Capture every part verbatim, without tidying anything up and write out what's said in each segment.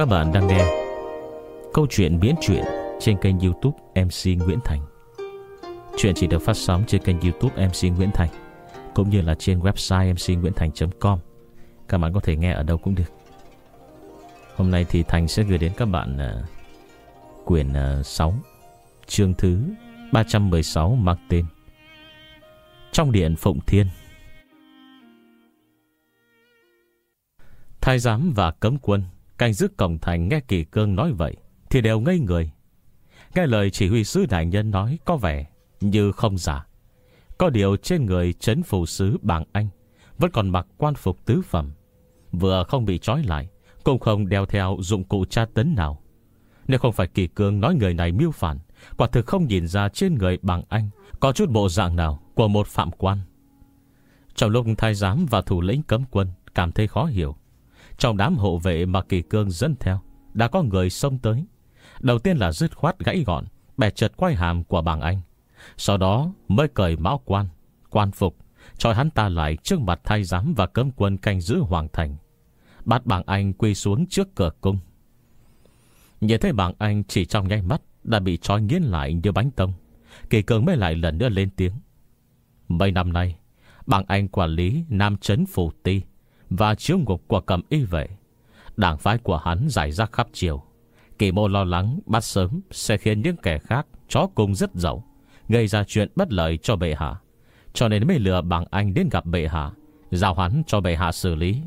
Các bạn đang nghe câu chuyện miễn truyện trên kênh YouTube em xê Nguyễn Thành. Chuyện chỉ được phát sóng trên kênh YouTube em xê Nguyễn Thành, cũng như là trên website em xê nguyễn thành chấm com. Các bạn có thể nghe ở đâu cũng được. Hôm nay thì Thành sẽ gửi đến các bạn uh, quyển uh, sáu, chương thứ ba trăm mười sáu, mang tên Trong Điện Phụng Thiên. Thái giám và cấm quân canh giữ cổng thành nghe Kỳ Cương nói vậy thì đều ngây người. Nghe lời chỉ huy sứ đại nhân nói có vẻ như không giả. Có điều trên người trấn phủ sứ Bàng Anh vẫn còn mặc quan phục tứ phẩm, vừa không bị trói lại, cũng không đeo theo dụng cụ tra tấn nào. Nếu không phải Kỳ Cương nói người này mưu phản, quả thực không nhìn ra trên người Bàng Anh có chút bộ dạng nào của một phạm quan. Trong lúc thái giám và thủ lĩnh cấm quân cảm thấy khó hiểu, trong đám hộ vệ mà Kỳ Cương dẫn theo đã có người xông tới. Đầu tiên là dứt khoát gãy gọn bẻ chật quai hàm của Bàng Anh, sau đó mới cởi mão quan, quan phục, trói hắn ta lại trước mặt thái giám và cấm quân canh giữ hoàng thành, bắt Bàng Anh quỳ xuống trước cửa cung. Nhìn thấy Bàng Anh chỉ trong nháy mắt đã bị trói nghiến lại như bánh tông, Kỳ Cương mới lại lần nữa lên tiếng. Mấy năm nay Bàng Anh quản lý Nam Trấn Phủ Ti và chiếu ngục của Cẩm Y Vệ. Đảng phái của hắn rải rác khắp triều. Kỳ mô lo lắng bắt sớm sẽ khiến những kẻ khác chó cùng rất dậu, gây ra chuyện bất lợi cho bệ hạ, cho nên mới lừa Bàng Anh đến gặp bệ hạ, giao hắn cho bệ hạ xử lý.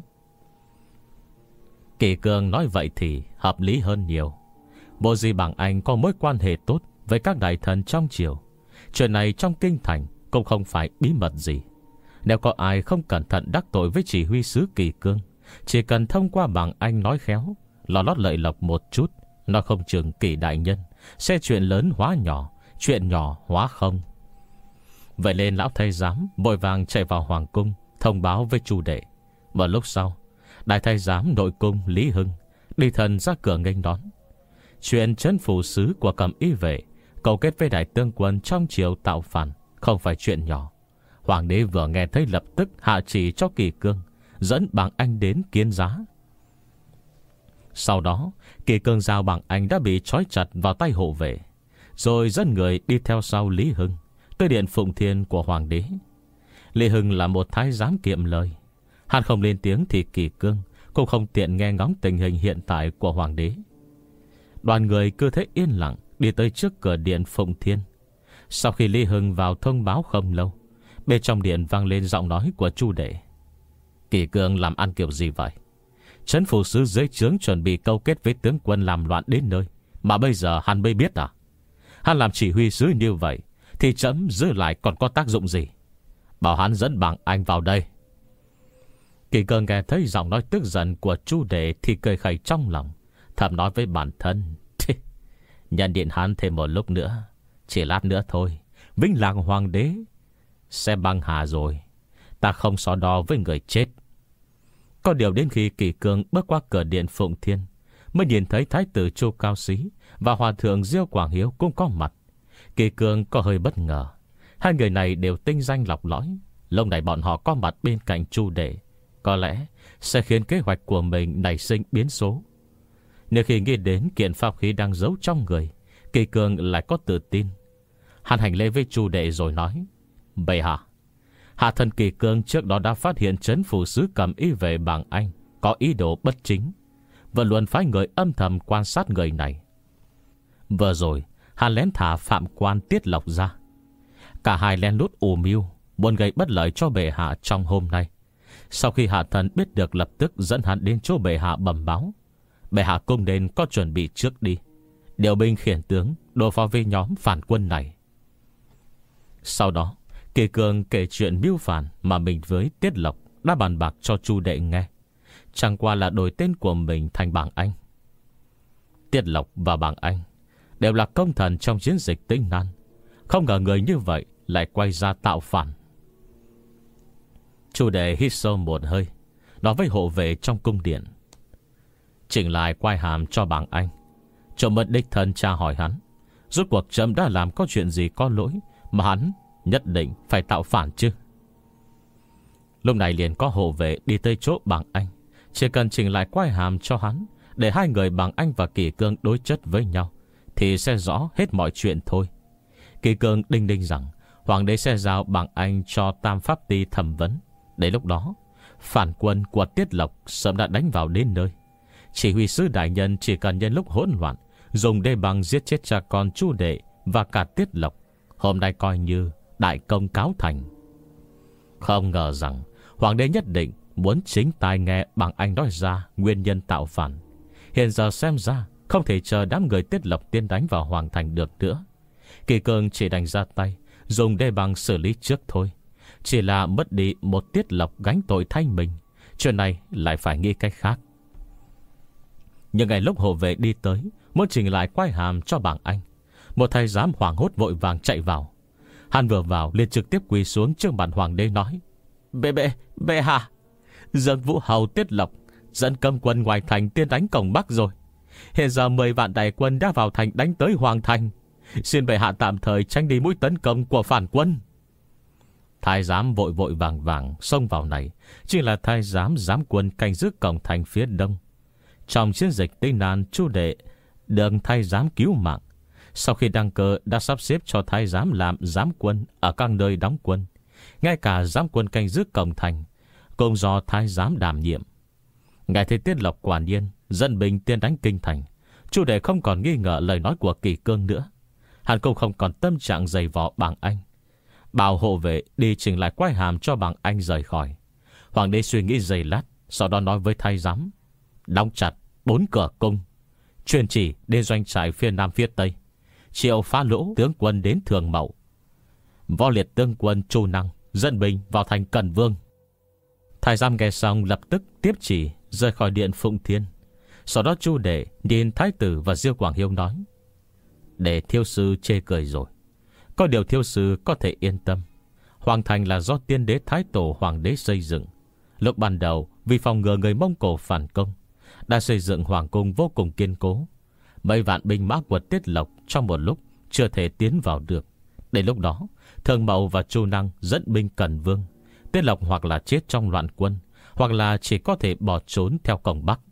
Kỳ Cương nói vậy thì hợp lý hơn nhiều. Bộ gì Bàng Anh có mối quan hệ tốt với các đại thần trong triều. Chuyện này trong kinh thành cũng không phải bí mật gì. Nếu có ai không cẩn thận đắc tội với chỉ huy sứ Kỳ Cương, chỉ cần thông qua Bàng Anh nói khéo, ló lót lợi lộc một chút, nó không chừng Kỳ đại nhân sẽ chuyện lớn hóa nhỏ, chuyện nhỏ hóa không. Vậy nên lão thái giám vội vàng chạy vào hoàng cung thông báo với Chu đệ. Một lúc sau, đại thái giám nội cung Lý Hưng đi thần ra cửa nghênh đón. Chuyện trấn phủ sứ của Cẩm Y Vệ cấu kết với đại tướng quân trong triều tạo phản không phải chuyện nhỏ. Hoàng đế vừa nghe thấy lập tức hạ chỉ cho Kỳ Cương dẫn Bàng Anh đến kiến giá. Sau đó Kỳ Cương giao Bàng Anh đã bị trói chặt vào tay hộ vệ, rồi dẫn người đi theo sau Lý Hưng tới điện Phụng Thiên của hoàng đế. Lý Hưng là một thái giám kiệm lời, hắn không lên tiếng thì Kỳ Cương cũng không tiện nghe ngóng tình hình hiện tại của hoàng đế. Đoàn người cứ thế yên lặng đi tới trước cửa điện Phụng Thiên. Sau khi Lý Hưng vào thông báo không lâu, bên trong điện vang lên giọng nói của Chu đệ. Kỳ Cương làm ăn kiểu gì vậy? Trấn phủ sứ dưới trướng chuẩn bị câu kết với tướng quân làm loạn đến nơi, mà bây giờ hắn mới biết à? Hắn làm chỉ huy sứ như vậy thì chấm giữ lại còn có tác dụng gì? Bảo hắn dẫn Bàng Anh vào đây. Kỳ Cương nghe thấy giọng nói tức giận của Chu đệ thì cười khẩy trong lòng, thầm nói với bản thân: Nhận điện hắn thêm một lúc nữa, chỉ lát nữa thôi, vĩnh làng hoàng đế sẽ băng hà rồi. Ta không so đo với người chết. Có điều đến khi Kỳ Cương bước qua cửa điện Phụng Thiên, mới nhìn thấy thái tử Chu Cao Xí và hòa thượng Diêu Quảng Hiếu cũng có mặt. Kỳ Cương có hơi bất ngờ. Hai người này đều tinh danh lọc lõi. Lúc này bọn họ có mặt bên cạnh Chu đệ, có lẽ sẽ khiến kế hoạch của mình nảy sinh biến số. Nếu khi nghĩ đến kiện pháp khí đang giấu trong người, Kỳ Cương lại có tự tin. Hắn hành lễ với Chu đệ rồi nói: Bệ hạ, hạ thần Kỳ Cương trước đó đã phát hiện trấn phủ sứ Cẩm Y Vệ Bàng Anh có ý đồ bất chính, vẫn luôn phái người âm thầm quan sát người này. Vừa rồi hắn lén thả phạm quan Tiết Lộc ra. Cả hai lén lút ù mưu muốn gây bất lợi cho bệ hạ trong hôm nay. Sau khi hạ thần biết được, lập tức dẫn hắn đến chỗ bệ hạ bẩm báo. Bệ hạ cung nên có chuẩn bị trước đi, điều binh khiển tướng đối phó với nhóm phản quân này. Sau đó Kỳ Cương kể chuyện mưu phản mà mình với Tiết Lộc đã bàn bạc cho Chu đệ nghe. Chẳng qua là đổi tên của mình thành Bàng Anh. Tiết Lộc và Bàng Anh đều là công thần trong chiến dịch Tĩnh Nan. Không ngờ người như vậy lại quay ra tạo phản. Chu đệ hít sâu một hơi, nói với hộ vệ trong cung điện: Chỉnh lại quai hàm cho Bàng Anh, trộm mất đích thân tra hỏi hắn, rốt cuộc trẫm đã làm có chuyện gì có lỗi mà hắn nhất định phải tạo phản chứ. Lúc này liền có hộ vệ đi tới chỗ Bàng Anh, chỉ cần chỉnh lại quai hàm cho hắn Để hai người bằng anh và Kỳ Cương đối chất với nhau thì sẽ rõ hết mọi chuyện thôi. Kỳ Cương đinh đinh rằng hoàng đế sẽ giao bằng anh cho Tam Pháp Ti thẩm vấn. Đến lúc đó, phản quân của Tiết Lộc sớm đã đánh vào đến nơi. Chỉ huy sứ đại nhân chỉ cần nhân lúc hỗn loạn dùng đê băng giết chết cha con Chu Đệ và cả Tiết Lộc, hôm nay coi như đại công cáo thành. Không ngờ rằng hoàng đế nhất định muốn chính tai nghe bằng anh nói ra nguyên nhân tạo phản. Hiện giờ xem ra không thể chờ đám người Tiết Lộc tiến đánh vào hoàng thành được nữa. Kỳ Cương chỉ đành ra tay dùng đê băng xử lý trước thôi. Chỉ là mất đi một Tiết Lộc gánh tội thay mình, chuyện này lại phải nghĩ cách khác. Nhưng ngày lúc hộ vệ đi tới muốn trình lại quai hàm cho bảng anh, một thái giám hoảng hốt vội vàng chạy vào. Hắn vừa vào liền trực tiếp quỳ xuống trước mặt hoàng đế nói: Bệ bệ, bệ hạ, Dương Vũ Hầu Tiết Lộc dẫn cấm quân ngoài thành tiến đánh cổng Bắc rồi. Hiện giờ mười vạn đại quân đã vào thành đánh tới hoàng thành. Xin bệ hạ tạm thời tránh đi mũi tấn công của phản quân. Thái giám vội vội vàng vàng xông vào này chính là thái giám giám quân canh giữ cổng thành phía đông. Trong chiến dịch Tây Nan, Chu Đệ được thái giám cứu mạng. Sau khi đăng cơ đã sắp xếp cho thái giám làm giám quân ở các nơi đóng quân. Ngay cả giám quân canh giữ cổng thành cũng do thái giám đảm nhiệm. Ngài thấy Tiết Lộc quả nhiên dân binh tiên đánh kinh thành, Chu Đệ không còn nghi ngờ lời nói của Kỳ Cương nữa. Hắn cũng không còn tâm trạng giày vò bằng anh, bảo hộ vệ đi chỉnh lại quai hàm cho bằng anh rời khỏi. Hoàng đế suy nghĩ giây lát, sau đó nói với thái giám: Đóng chặt bốn cửa cung, truyền chỉ đến doanh trại phía nam phía tây, triệu Phá Lỗ tướng quân đến Thường Mậu, Võ Liệt tướng quân Chu Năng dẫn binh vào thành Cần Vương. Thái giám nghe xong lập tức tiếp chỉ rời khỏi điện Phụng Thiên. Sau đó Chu Đệ nhìn thái tử và Diêu Quảng Hiếu nói: Để thiếu sư chê cười rồi, có điều thiếu sư có thể yên tâm. Hoàng thành là do tiên đế Thái Tổ hoàng đế xây dựng. Lúc ban đầu vì phòng ngừa người Mông Cổ phản công, đã xây dựng hoàng cung vô cùng kiên cố. Mấy vạn binh mã của Tiết Lộc trong một lúc chưa thể tiến vào được. Đến lúc đó, Thường Mậu và Chu Năng dẫn binh Cần Vương. Tiết Lộc hoặc là chết trong loạn quân, hoặc là chỉ có thể bỏ trốn theo cổng Bắc.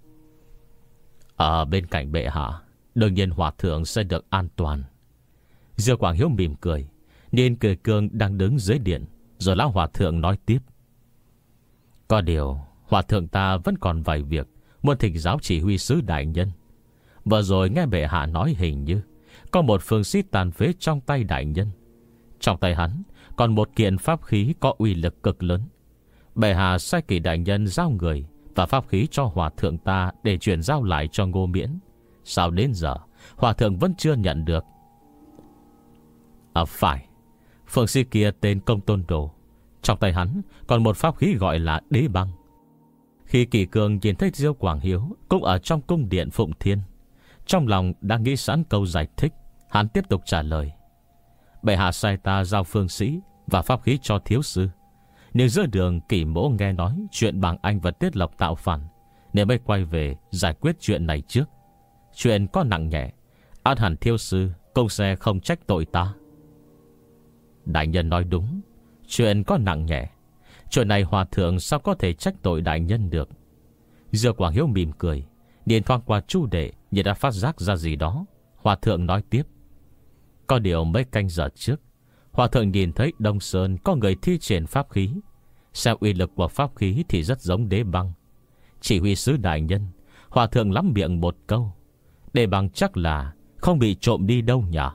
Ở bên cạnh bệ hạ, đương nhiên hòa thượng sẽ được an toàn. Diêu Quảng Hiếu mỉm cười, nhìn Kỳ Cương đang đứng dưới điện, rồi lão hòa thượng nói tiếp: Có điều hòa thượng ta vẫn còn vài việc muốn thỉnh giáo chỉ huy sứ đại nhân. Vừa rồi nghe bệ hạ nói hình như có một phương sĩ tàn phế trong tay đại nhân. Trong tay hắn còn một kiện pháp khí có uy lực cực lớn. Bệ hạ sai Kỷ đại nhân giao người và pháp khí cho hòa thượng ta để chuyển giao lại cho Ngô Miễn. Sao đến giờ hòa thượng vẫn chưa nhận được? À phải, phương sĩ kia tên Công Tôn Đồ, trong tay hắn còn một pháp khí gọi là Đế Băng. Khi Kỳ Cương nhìn thấy Diêu Quảng Hiếu cũng ở trong cung điện Phụng Thiên, trong lòng đang nghĩ sẵn câu giải thích, hắn tiếp tục trả lời: Bệ hạ sai ta giao phương sĩ và pháp khí cho thiếu sư. Nhưng giữa đường Kỷ mỗ nghe nói chuyện bằng anh và Tiết Lộc tạo phản, nên mới quay về giải quyết chuyện này trước. Chuyện có nặng nhẹ, ắt hẳn thiếu sư cũng sẽ không trách tội ta. Đại nhân nói đúng, chuyện có nặng nhẹ, chuyện này hòa thượng sao có thể trách tội đại nhân được. Diêu Quảng Hiếu mỉm cười, nhìn thoáng qua Chu Đệ như đã phát giác ra gì đó. Hòa thượng nói tiếp: Có điều mấy canh giờ trước, hòa thượng nhìn thấy Đông Sơn có người thi triển pháp khí. Xem uy lực của pháp khí thì rất giống Đế Băng. Chỉ huy sứ đại nhân, hòa thượng lắm miệng một câu: Đế Băng chắc là không bị trộm đi đâu nhỉ?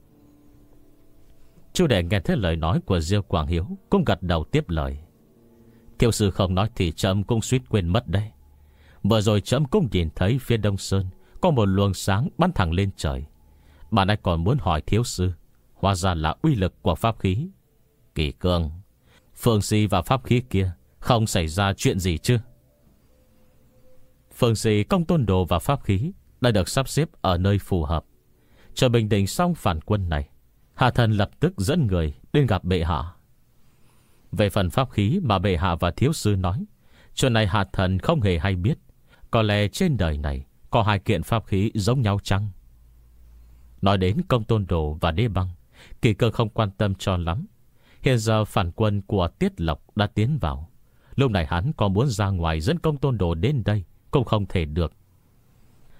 Chu Đệ nghe thấy lời nói của Diêu Quảng Hiếu cũng gật đầu tiếp lời: Thiếu sư không nói thì trẫm cũng suýt quên mất đây. Vừa rồi trẫm cũng nhìn thấy phía Đông Sơn có một luồng sáng bắn thẳng lên trời. Bạn ấy còn muốn hỏi thiếu sư, hóa ra là uy lực của pháp khí. Kỳ Cương, phương sĩ và pháp khí kia không xảy ra chuyện gì chứ? Phương sĩ, Công Tôn Đồ và pháp khí đã được sắp xếp ở nơi phù hợp. Chờ bình định xong phản quân này, hạ thần lập tức dẫn người đến gặp bệ hạ. Về phần pháp khí mà bệ hạ và thiếu sư nói, chuyện này hạ thần không hề hay biết. Có lẽ trên đời này có hai kiện pháp khí giống nhau chăng? Nói đến Công Tôn Đồ và Đế Băng, Kỳ Cương không quan tâm cho lắm. Hiện giờ phản quân của Tiết Lộc đã tiến vào. Lúc này hắn còn muốn ra ngoài dẫn Công Tôn Đồ đến đây cũng không thể được.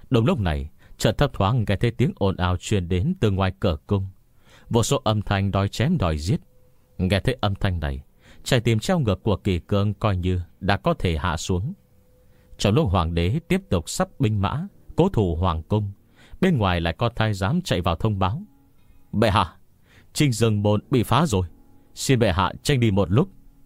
Đúng lúc này, chợt thấp thoáng nghe thấy tiếng ồn ào truyền đến từ ngoài cửa cung. Vô số âm thanh đòi chém đòi giết. Nghe thấy âm thanh này, trái tim treo ngược của Kỳ Cương coi như đã có thể hạ xuống. Trong lúc hoàng đế tiếp tục sắp binh mã cố thủ hoàng cung, bên ngoài lại có thái giám chạy vào thông báo: bệ hạ, Trinh Dương môn bị phá rồi, xin bệ hạ tranh đi một lúc.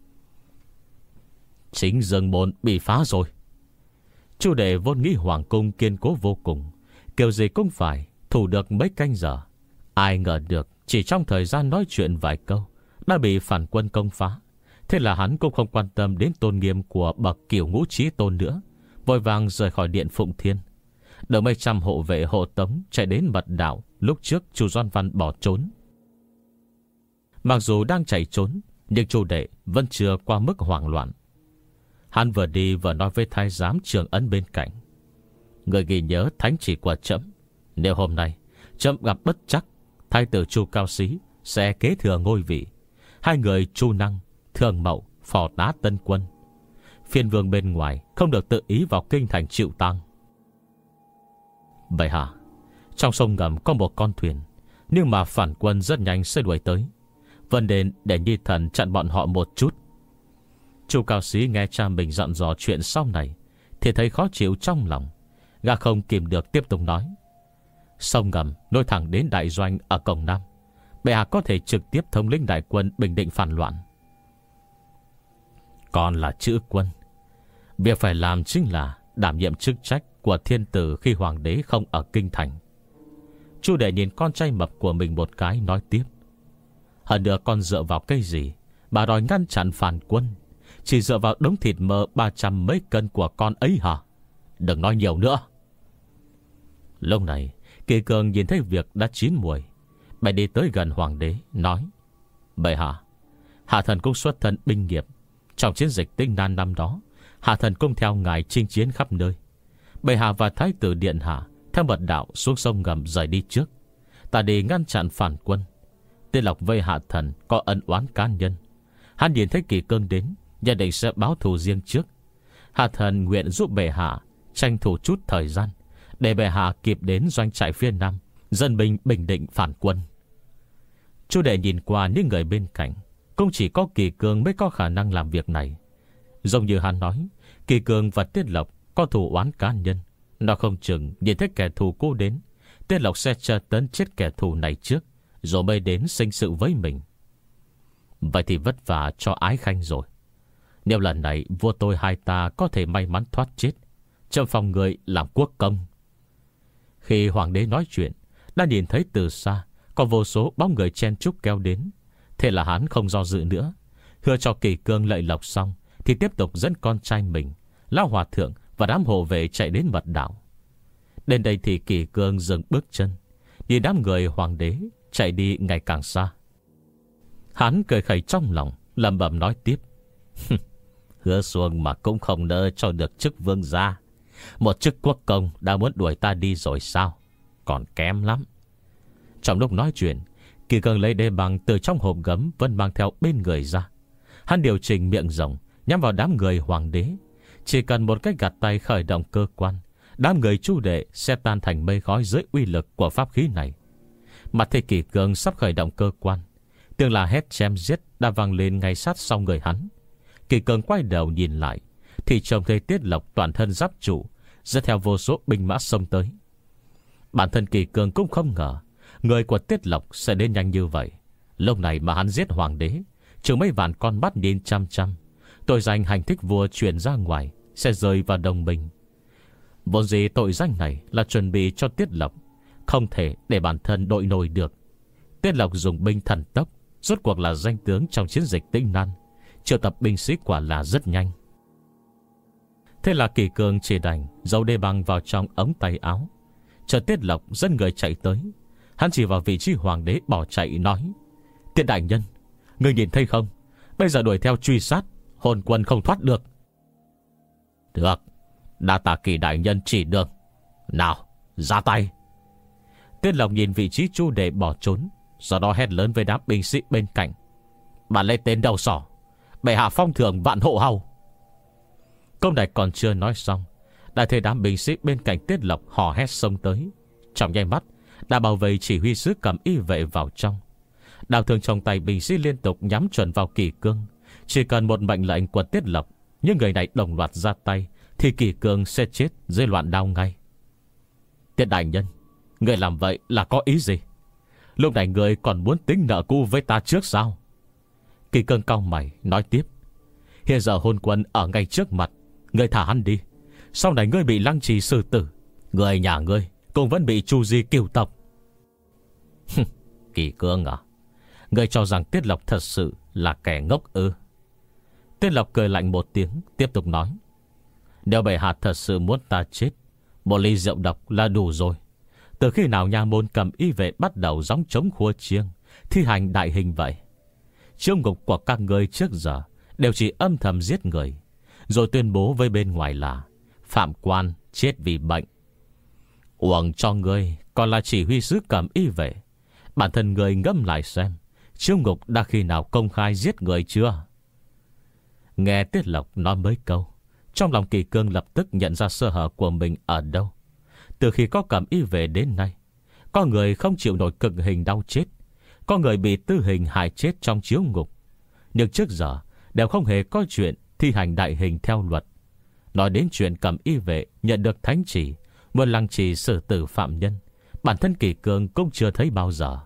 Chính Dương môn bị phá rồi. Chu đệ vốn nghĩ hoàng cung kiên cố vô cùng, kiểu gì cũng phải thủ được mấy canh giờ. Ai ngờ được chỉ trong thời gian nói chuyện vài câu đã bị phản quân công phá. Thế là hắn cũng không quan tâm đến tôn nghiêm của bậc Cửu Ngũ Chí Tôn nữa, vội vàng rời khỏi điện Phụng Thiên. Đợi mấy trăm hộ vệ hộ tống chạy đến mật đạo lúc trước Chu Doan Văn bỏ trốn. Mặc dù đang chạy trốn, nhưng Chu đệ vẫn chưa qua mức hoảng loạn. Hắn vừa đi vừa nói với thái giám Trường Ấn bên cạnh: người ghi nhớ thánh chỉ của trẫm, nếu hôm nay trẫm gặp bất trắc, thái tử Chu Cao Xí sẽ kế thừa ngôi vị. Hai người Chu Năng, Thường Mậu, phò tá Tân Quân, phiên vương bên ngoài không được tự ý vào kinh thành chịu tang. Vậy hả? Trong sông ngầm có một con thuyền, nhưng mà phản quân rất nhanh sẽ đuổi tới. Vân đền để Nhi thần chặn bọn họ một chút. Chu Cao Xí nghe cha mình dặn dò chuyện sau này thì thấy khó chịu trong lòng. Gã không kìm được tiếp tục nói: sông ngầm nối thẳng đến đại doanh ở cổng Nam, bệ hạ có thể trực tiếp thống lĩnh đại quân bình định phản loạn. Còn là chữ quân, việc phải làm chính là đảm nhiệm chức trách của thiên tử khi hoàng đế không ở kinh thành. Chu đệ nhìn con trai mập của mình một cái, nói tiếp: hơn nữa con dựa vào cái gì bà đòi ngăn chặn phản quân? Chỉ dựa vào đống thịt mỡ ba trăm mấy cân của con ấy hả? Đừng nói nhiều nữa. Lúc này Kỳ Cương nhìn thấy việc đã chín muồi, bèn đi tới gần hoàng đế nói: bệ hạ, hạ thần cũng xuất thân binh nghiệp. Trong chiến dịch Tinh Nan năm đó, hạ thần cũng theo ngài chinh chiến khắp nơi. Bệ hạ và thái tử điện hạ theo mật đạo xuống sông ngầm rời đi trước. Ta đi ngăn chặn phản quân. Tiên Lộc với hạ thần có ân oán cá nhân. Hắn nhìn thấy Kỳ Cương đến, nhất định sẽ báo thù riêng trước. Hạ thần nguyện giúp bệ hạ tranh thủ chút thời gian, để bệ hạ kịp đến doanh trại phía Nam dân binh bình định phản quân. Chu đệ nhìn qua những người bên cạnh, cũng chỉ có Kỳ Cương mới có khả năng làm việc này. Giống như hắn nói, Kỳ Cương và Tiết Lộc có thù oán cá nhân. Nó không chừng nhìn thấy kẻ thù cũ đến, Tiết Lộc sẽ tra tấn chết kẻ thù này trước, rồi mới đến sinh sự với mình. Vậy thì vất vả cho Ái Khanh rồi. Nếu lần này vua tôi hai ta có thể may mắn thoát chết, trẫm phong người làm quốc công. Khi hoàng đế nói chuyện, đã nhìn thấy từ xa có vô số bóng người chen chúc kéo đến. Thế là hắn không do dự nữa, hứa cho Kỳ Cương lợi lộc xong thì tiếp tục dẫn con trai mình, Lão Hòa Thượng và đám hộ vệ chạy đến mật đạo. Đến đây thì Kỳ Cương dừng bước chân, nhìn đám người hoàng đế chạy đi ngày càng xa. Hắn cười khẩy trong lòng, lẩm bẩm nói tiếp: hứa xuông mà cũng không nỡ cho được chức vương gia. Một chức quốc công đã muốn đuổi ta đi rồi sao? Còn kém lắm. Trong lúc nói chuyện, Kỳ Cương lấy đê bằng từ trong hộp gấm vẫn mang theo bên người ra. Hắn điều chỉnh miệng rồng nhắm vào đám người hoàng đế. Chỉ cần một cách gạt tay khởi động cơ quan, đám người Chu đệ sẽ tan thành mây khói dưới uy lực của pháp khí này. Mặt thấy Kỳ Cương sắp khởi động cơ quan, tiếng là hét chém giết đã vang lên ngay sát sau người hắn. Kỳ Cương quay đầu nhìn lại thì trông thấy Tiết Lộc toàn thân giáp trụ dẫn theo vô số binh mã xông tới. Bản thân Kỳ Cương cũng không ngờ người của Tiết Lộc sẽ đến nhanh như vậy. Lúc này mà hắn giết hoàng đế, trừ mấy vạn con mắt nhìn chăm chăm, tội danh hành thích vua truyền ra ngoài sẽ rơi vào đồng minh. Vốn gì tội danh này là chuẩn bị cho Tiết Lộc, không thể để bản thân đội nổi được. Tiết Lộc dùng binh thần tốc, rốt cuộc là danh tướng trong chiến dịch Tinh Nan, triệu tập binh sĩ quả là rất nhanh. Thế là Kỳ Cương chỉ đành giấu đê băng vào trong ống tay áo, chờ Tiết Lộc dẫn người chạy tới. Hắn chỉ vào vị trí hoàng đế bỏ chạy nói: Tiết đại nhân, ngươi nhìn thấy không? Bây giờ đuổi theo truy sát, hồn quân không thoát được. Được, đa tạ Kỳ đại nhân chỉ đường. Nào, ra tay. Tiết Lộc nhìn vị trí Chu đệ bỏ trốn, sau đó hét lớn với đám binh sĩ bên cạnh: Bạn lấy tên đầu sỏ, bệ hạ phong thưởng vạn hộ hầu. Câu này còn chưa nói xong, Đại thấy đám binh sĩ bên cạnh Tiết Lộc hò hét xông tới. Trong nháy mắt đã bảo vệ chỉ huy sứ cầm y vệ vào trong. Đao thương trong tay binh sĩ liên tục nhắm chuẩn vào Kỳ Cương. Chỉ cần một mệnh lệnh của Tiết Lộc, những người này đồng loạt ra tay thì Kỳ Cương sẽ chết dưới loạn đao ngay. Tiết đại nhân, người làm vậy là có ý gì? Lúc này người còn muốn tính nợ cũ với ta trước sao? Kỳ Cương cau mày nói tiếp. Hiện giờ hôn quân ở ngay trước mặt, người thả hắn đi. Sau này ngươi bị Lăng Trì xử tử, người nhà ngươi cũng vẫn bị Chu Di kiều tộc. Kỳ Cương à, ngươi cho rằng Tiết Lộc thật sự là kẻ ngốc ư? Tiết Lộc cười lạnh một tiếng, tiếp tục nói. Nếu bệ hạ thật sự muốn ta chết, một ly rượu độc là đủ rồi. Từ khi nào nhà môn cầm y vệ bắt đầu gióng trống khua chiêng, thi hành đại hình vậy? Chiêu ngục của các ngươi trước giờ đều chỉ âm thầm giết người, rồi tuyên bố với bên ngoài là phạm quan chết vì bệnh. Uổng cho ngươi còn là chỉ huy sứ cầm y vệ. Bản thân ngươi ngẫm lại xem, chiêu ngục đã khi nào công khai giết người chưa? Nghe Tiết Lộc nói mấy câu, trong lòng Kỳ Cương lập tức nhận ra sơ hở của mình ở đâu. Từ khi có cầm y về đến nay, có người không chịu nổi cực hình đau chết, có người bị tư hình hại chết trong chiếu ngục. Nhưng trước giờ đều không hề có chuyện thi hành đại hình theo luật. Nói đến chuyện cầm y vệ nhận được thánh chỉ, muốn Lăng Trì xử tử phạm nhân, bản thân Kỳ Cương cũng chưa thấy bao giờ.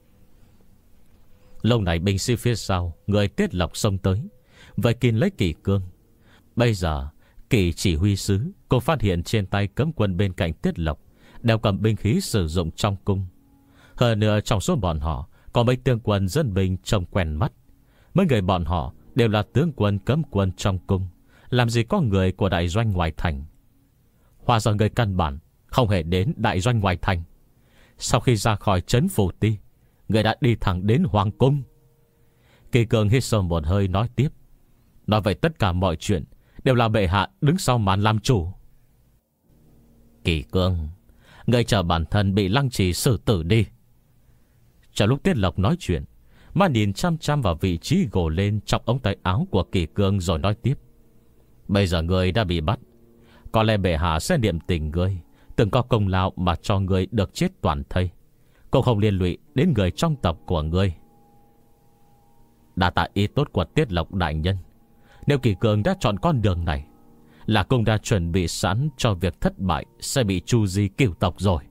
Lâu này binh sĩ phía sau người Tiết Lộc xông tới, vậy kín lấy Kỳ Cương. Bây giờ Kỳ chỉ huy sứ cô phát hiện trên tay cấm quân bên cạnh Tiết Lộc đều cầm binh khí sử dụng trong cung. Hơn nữa trong số bọn họ có mấy tướng quân dân binh trông quen mắt. Mấy người bọn họ đều là tướng quân cấm quân trong cung, làm gì có người của đại doanh ngoài thành. Hóa ra người căn bản không hề đến đại doanh ngoài thành. Sau khi ra khỏi trấn Phù Ti, người đã đi thẳng đến hoàng cung. Kỳ Cương hít sâu một hơi nói tiếp. Nói vậy tất cả mọi chuyện đều là bệ hạ đứng sau màn làm chủ. Kỳ Cương, người chờ bản thân bị Lăng Trì xử tử đi. Trong lúc Tiết Lộc nói chuyện, mà nhìn chăm chăm vào vị trí gồ lên trong ống tay áo của Kỳ Cương rồi nói tiếp. Bây giờ người đã bị bắt, có lẽ bệ hạ sẽ niệm tình người từng có công lao mà cho người được chết toàn thây, cũng không liên lụy đến người trong tộc của người. Đã tạ ý tốt của Tiết Lộc đại nhân. Nếu Kỳ Cương đã chọn con đường này, là cũng đã chuẩn bị sẵn cho việc thất bại sẽ bị Chu Di kiều tộc rồi.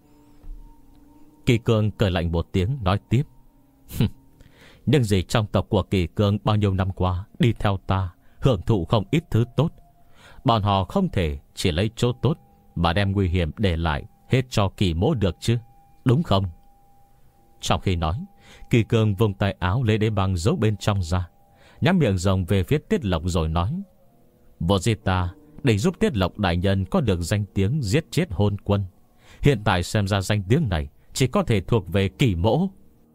Kỳ Cương cười lạnh một tiếng nói tiếp. Nhưng gì trong tộc của Kỳ Cương bao nhiêu năm qua đi theo ta, hưởng thụ không ít thứ tốt. Bọn họ không thể chỉ lấy chỗ tốt mà đem nguy hiểm để lại hết cho Kỳ mỗ được chứ, đúng không? Trong khi nói, Kỳ Cương vùng tay áo lấy đế băng giấu bên trong ra, nhắm miệng rồng về phía Tiết Lộc rồi nói. Vô gì ta để giúp Tiết Lộc đại nhân có được danh tiếng giết chết hôn quân. Hiện tại xem ra danh tiếng này chỉ có thể thuộc về Kỳ mỗ.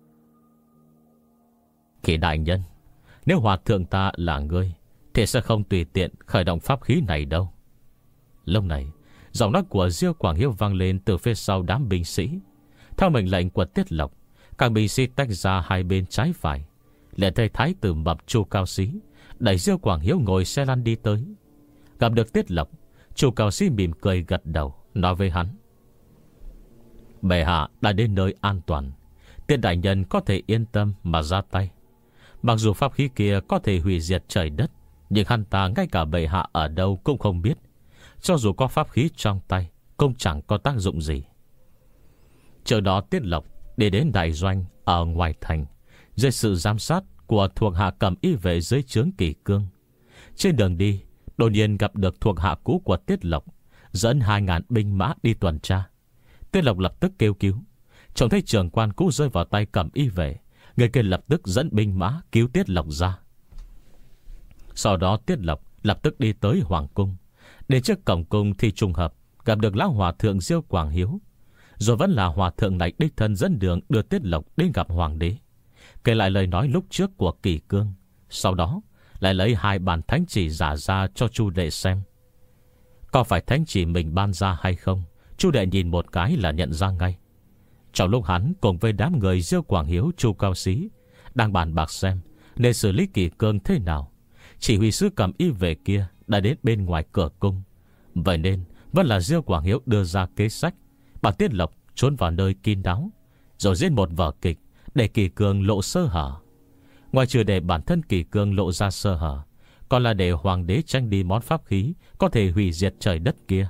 Kỳ đại nhân, nếu hòa thượng ta là ngươi thì sẽ không tùy tiện khởi động pháp khí này đâu. Lúc này giọng nói của Diêu Quảng Hiếu vang lên từ phía sau đám binh sĩ. Theo mệnh lệnh của Tiết Lộc, các binh sĩ tách ra hai bên trái phải. Liền thấy thái tử mập Chu Cao Xí đẩy Diêu Quảng Hiếu ngồi xe lăn đi tới. Gặp được Tiết Lộc, Chu Cao Xí mỉm cười gật đầu nói với hắn. Bệ hạ đã đến nơi an toàn, Tiết đại nhân có thể yên tâm mà ra tay. Mặc dù pháp khí kia có thể hủy diệt trời đất, nhưng hắn ta ngay cả bệ hạ ở đâu cũng không biết. Cho dù có pháp khí trong tay cũng chẳng có tác dụng gì. Chờ đó Tiết Lộc đi đến đại doanh ở ngoài thành, dưới sự giám sát của thuộc hạ cầm y vệ dưới trướng Kỳ Cương. Trên đường đi, đột nhiên gặp được thuộc hạ cũ của Tiết Lộc dẫn hai ngàn binh mã đi tuần tra. Tiết Lộc lập tức kêu cứu. Trông thấy trưởng quan cũ rơi vào tay cầm y vệ, người kia lập tức dẫn binh mã cứu Tiết Lộc ra. Sau đó Tiết Lộc lập tức đi tới hoàng cung. Đến trước cổng cung thì trùng hợp gặp được lão hòa thượng Diêu Quảng Hiếu. Rồi vẫn là hòa thượng này đích thân dẫn đường đưa Tiết Lộc đến gặp hoàng đế, kể lại lời nói lúc trước của Kỳ Cương. Sau đó lại lấy hai bản thánh chỉ giả ra cho Chu đệ xem. Có phải thánh chỉ mình ban ra hay không, Chu đệ nhìn một cái là nhận ra ngay. Trong lúc hắn cùng với đám người Diêu Quảng Hiếu, Chu Cao Xí đang bàn bạc xem nên xử lý Kỳ Cương thế nào, chỉ huy sứ cầm y về kia đã đến bên ngoài cửa cung. Vậy nên vẫn là Diêu Quảng Hiếu đưa ra kế sách, bảo Tiết Lộc trốn vào nơi kín đáo, rồi diễn một vở kịch để Kỳ Cương lộ sơ hở. Ngoài trừ để bản thân Kỳ Cương lộ ra sơ hở, còn là để hoàng đế tranh đi món pháp khí có thể hủy diệt trời đất kia.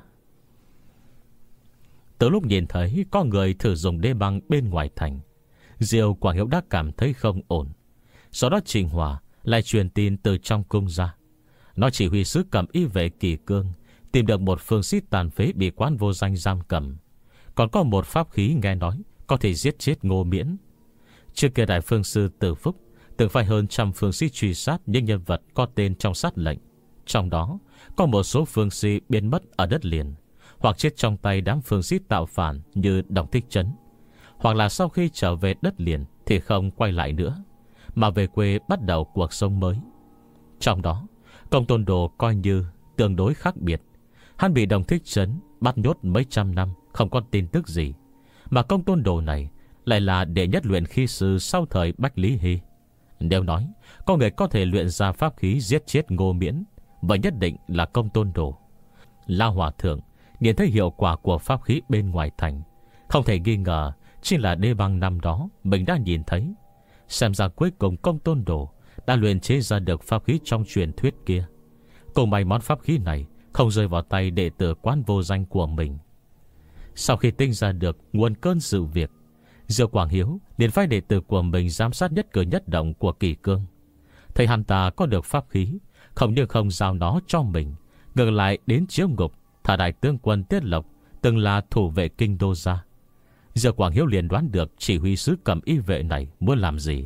Từ lúc nhìn thấy có người thử dùng đê băng bên ngoài thành, Diêu Quảng Hiếu đã cảm thấy không ổn. Sau đó Trình Hòa lại truyền tin từ trong cung ra, nó chỉ huy sứ Cẩm Y vệ Kỳ Cương tìm được một phương sĩ tàn phế bị Quán Vô Danh giam cầm, còn có một pháp khí nghe nói có thể giết chết Ngô Miễn. Trước kia đại phương sư Từ Phúc từng phải hơn trăm phương sĩ truy sát những nhân vật có tên trong sát lệnh. Trong đó có một số phương sĩ biến mất ở đất liền, hoặc chết trong tay đám phương sĩ tạo phản như Đồng Thích Trấn, hoặc là sau khi trở về đất liền thì không quay lại nữa, mà về quê bắt đầu cuộc sống mới. Trong đó Công Tôn Đồ coi như tương đối khác biệt. Hắn bị Đồng Thích Trấn bắt nhốt mấy trăm năm, không có tin tức gì, mà Công Tôn Đồ này lại là đệ nhất luyện khí sư sau thời Bách Lý Hy. Nếu nói có người có thể luyện ra pháp khí giết chết Ngô Miễn, vậy nhất định là Công Tôn Đồ. La Hòa Thượng nhìn thấy hiệu quả của pháp khí bên ngoài thành, không thể nghi ngờ chính là đê băng năm đó mình đã nhìn thấy. Xem ra cuối cùng Công Tôn Đồ đã luyện chế ra được pháp khí trong truyền thuyết kia. Cùng may món pháp khí này không rơi vào tay đệ tử Quán Vô Danh của mình. Sau khi tinh ra được nguồn cơn sự việc, Diêu Quảng Hiếu liền phái đệ tử của mình giám sát nhất cử nhất động của Kỳ Cương. Thấy hắn ta có được pháp khí, không nhưng không giao nó cho mình, ngược lại đến chiếu ngục thả đại tướng quân Tiết Lộc từng là thủ vệ kinh đô ra. Diêu Quảng Hiếu liền đoán được chỉ huy sứ Cẩm Y vệ này muốn làm gì.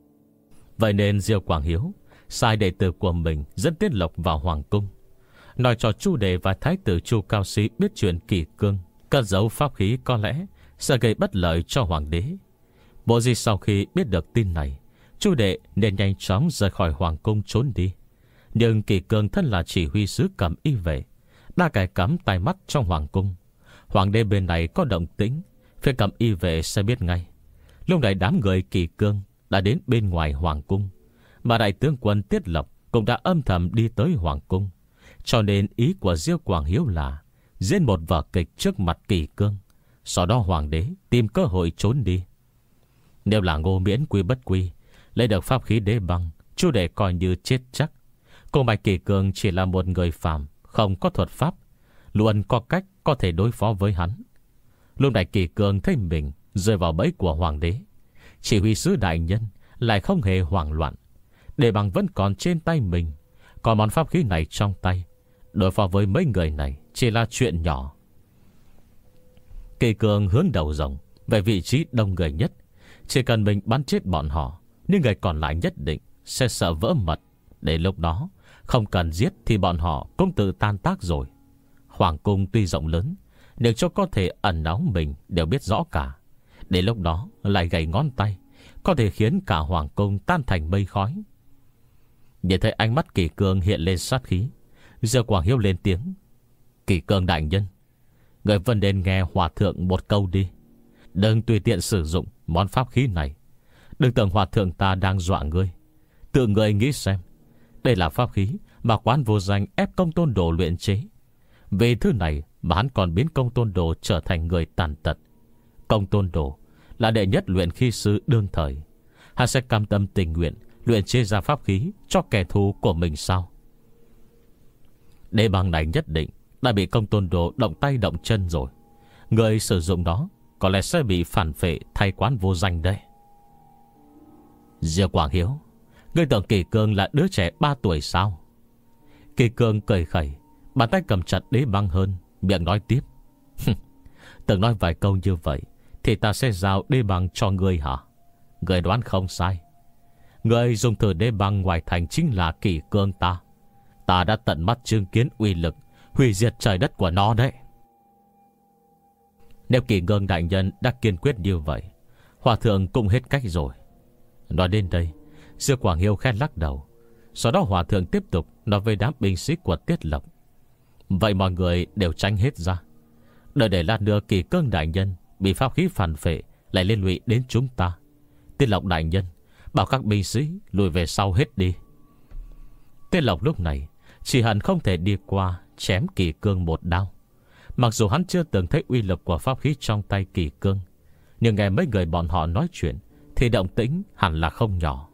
Vậy nên Diêu Quảng Hiếu sai đệ tử của mình dẫn Tiết Lộc vào hoàng cung, nói cho Chu Đề và thái tử Chu Cao Sĩ biết chuyện Kỳ Cương cất giấu pháp khí có lẽ sẽ gây bất lợi cho hoàng đế. Bộ gì sau khi biết được tin này, Chu Đệ nên nhanh chóng rời khỏi hoàng cung trốn đi. Nhưng Kỳ Cương thân là chỉ huy sứ Cẩm Y vệ, đã cài cắm tai mắt trong hoàng cung. Hoàng đế bên này có động tĩnh, phía Cẩm Y vệ sẽ biết ngay. Lúc này đám người Kỳ Cương đã đến bên ngoài hoàng cung, mà đại tướng quân Tiết Lộc cũng đã âm thầm đi tới hoàng cung. Cho nên ý của Diêu Quảng Hiếu là diễn một vở kịch trước mặt Kỳ Cương, sau đó hoàng đế tìm cơ hội trốn đi. Nếu là Ngô Miễn quy bất quy lấy được pháp khí đế băng, Chu Đệ coi như chết chắc. Cô Bạch Kỳ Cương chỉ là một người phàm, không có thuật pháp, luôn có cách có thể đối phó với hắn. Lúc này Kỳ Cương thấy mình rơi vào bẫy của hoàng đế, chỉ huy sứ đại nhân lại không hề hoảng loạn. Đế băng vẫn còn trên tay mình, còn món pháp khí này trong tay, đối phó với mấy người này chỉ là chuyện nhỏ. Kỳ Cương hướng đầu rồng về vị trí đông người nhất. Chỉ cần mình bắn chết bọn họ, nhưng người còn lại nhất định sẽ sợ vỡ mật. Để lúc đó không cần giết thì bọn họ cũng tự tan tác rồi. Hoàng cung tuy rộng lớn, nhưng cho có thể ẩn náu mình đều biết rõ cả. Để lúc đó lại gầy ngón tay, có thể khiến cả hoàng cung tan thành mây khói. Nhìn thấy ánh mắt Kỳ Cương hiện lên sát khí, Diêu Quảng Hiếu lên tiếng: Kỳ Cương đại nhân, người vẫn nên nghe hòa thượng một câu đi, đừng tùy tiện sử dụng món pháp khí này. Đừng tưởng hòa thượng ta đang dọa ngươi. Tự ngươi nghĩ xem, đây là pháp khí mà Quán Vô Danh ép Công Tôn Đồ luyện chế. Vì thứ này mà hắn còn biến Công Tôn Đồ trở thành người tàn tật. Công Tôn Đồ là đệ nhất luyện khí sư đương thời, hắn sẽ cam tâm tình nguyện luyện chế ra pháp khí cho kẻ thù của mình sao? Đế băng này nhất định đã bị Công Tôn Đồ động tay động chân rồi. Người sử dụng nó có lẽ sẽ bị phản phệ thay Quán Vô Danh đây. Diêu Quảng Hiếu, ngươi tưởng Kỳ Cương là đứa trẻ ba tuổi sao? Kỳ Cương cười khẩy, bàn tay cầm chặt đế băng hơn, miệng nói tiếp: Từng nói vài câu như vậy thì ta sẽ giao đế băng cho ngươi hả? Ngươi đoán không sai. Ngươi dùng thử đế băng ngoài thành chính là Kỳ Cương ta. Ta đã tận mắt chứng kiến uy lực hủy diệt trời đất của nó đấy. Nếu Kỳ Cương đại nhân đã kiên quyết như vậy, hòa thượng cũng hết cách rồi. Nói đến đây, Diêu Quảng Hiếu khẽ lắc đầu. Sau đó hòa thượng tiếp tục nói với đám binh sĩ của Tiết Lộc: Vậy mọi người đều tránh hết ra, đợi để lát nữa Kỳ Cương đại nhân bị pháp khí phản phệ lại liên lụy đến chúng ta. Tiết Lộc đại nhân bảo các binh sĩ lùi về sau hết đi. Tiết Lộc lúc này chỉ hận không thể đi qua chém Kỳ Cương một đao. Mặc dù hắn chưa từng thấy uy lực của pháp khí trong tay Kỳ Cương, nhưng nghe mấy người bọn họ nói chuyện thì động tĩnh hẳn là không nhỏ.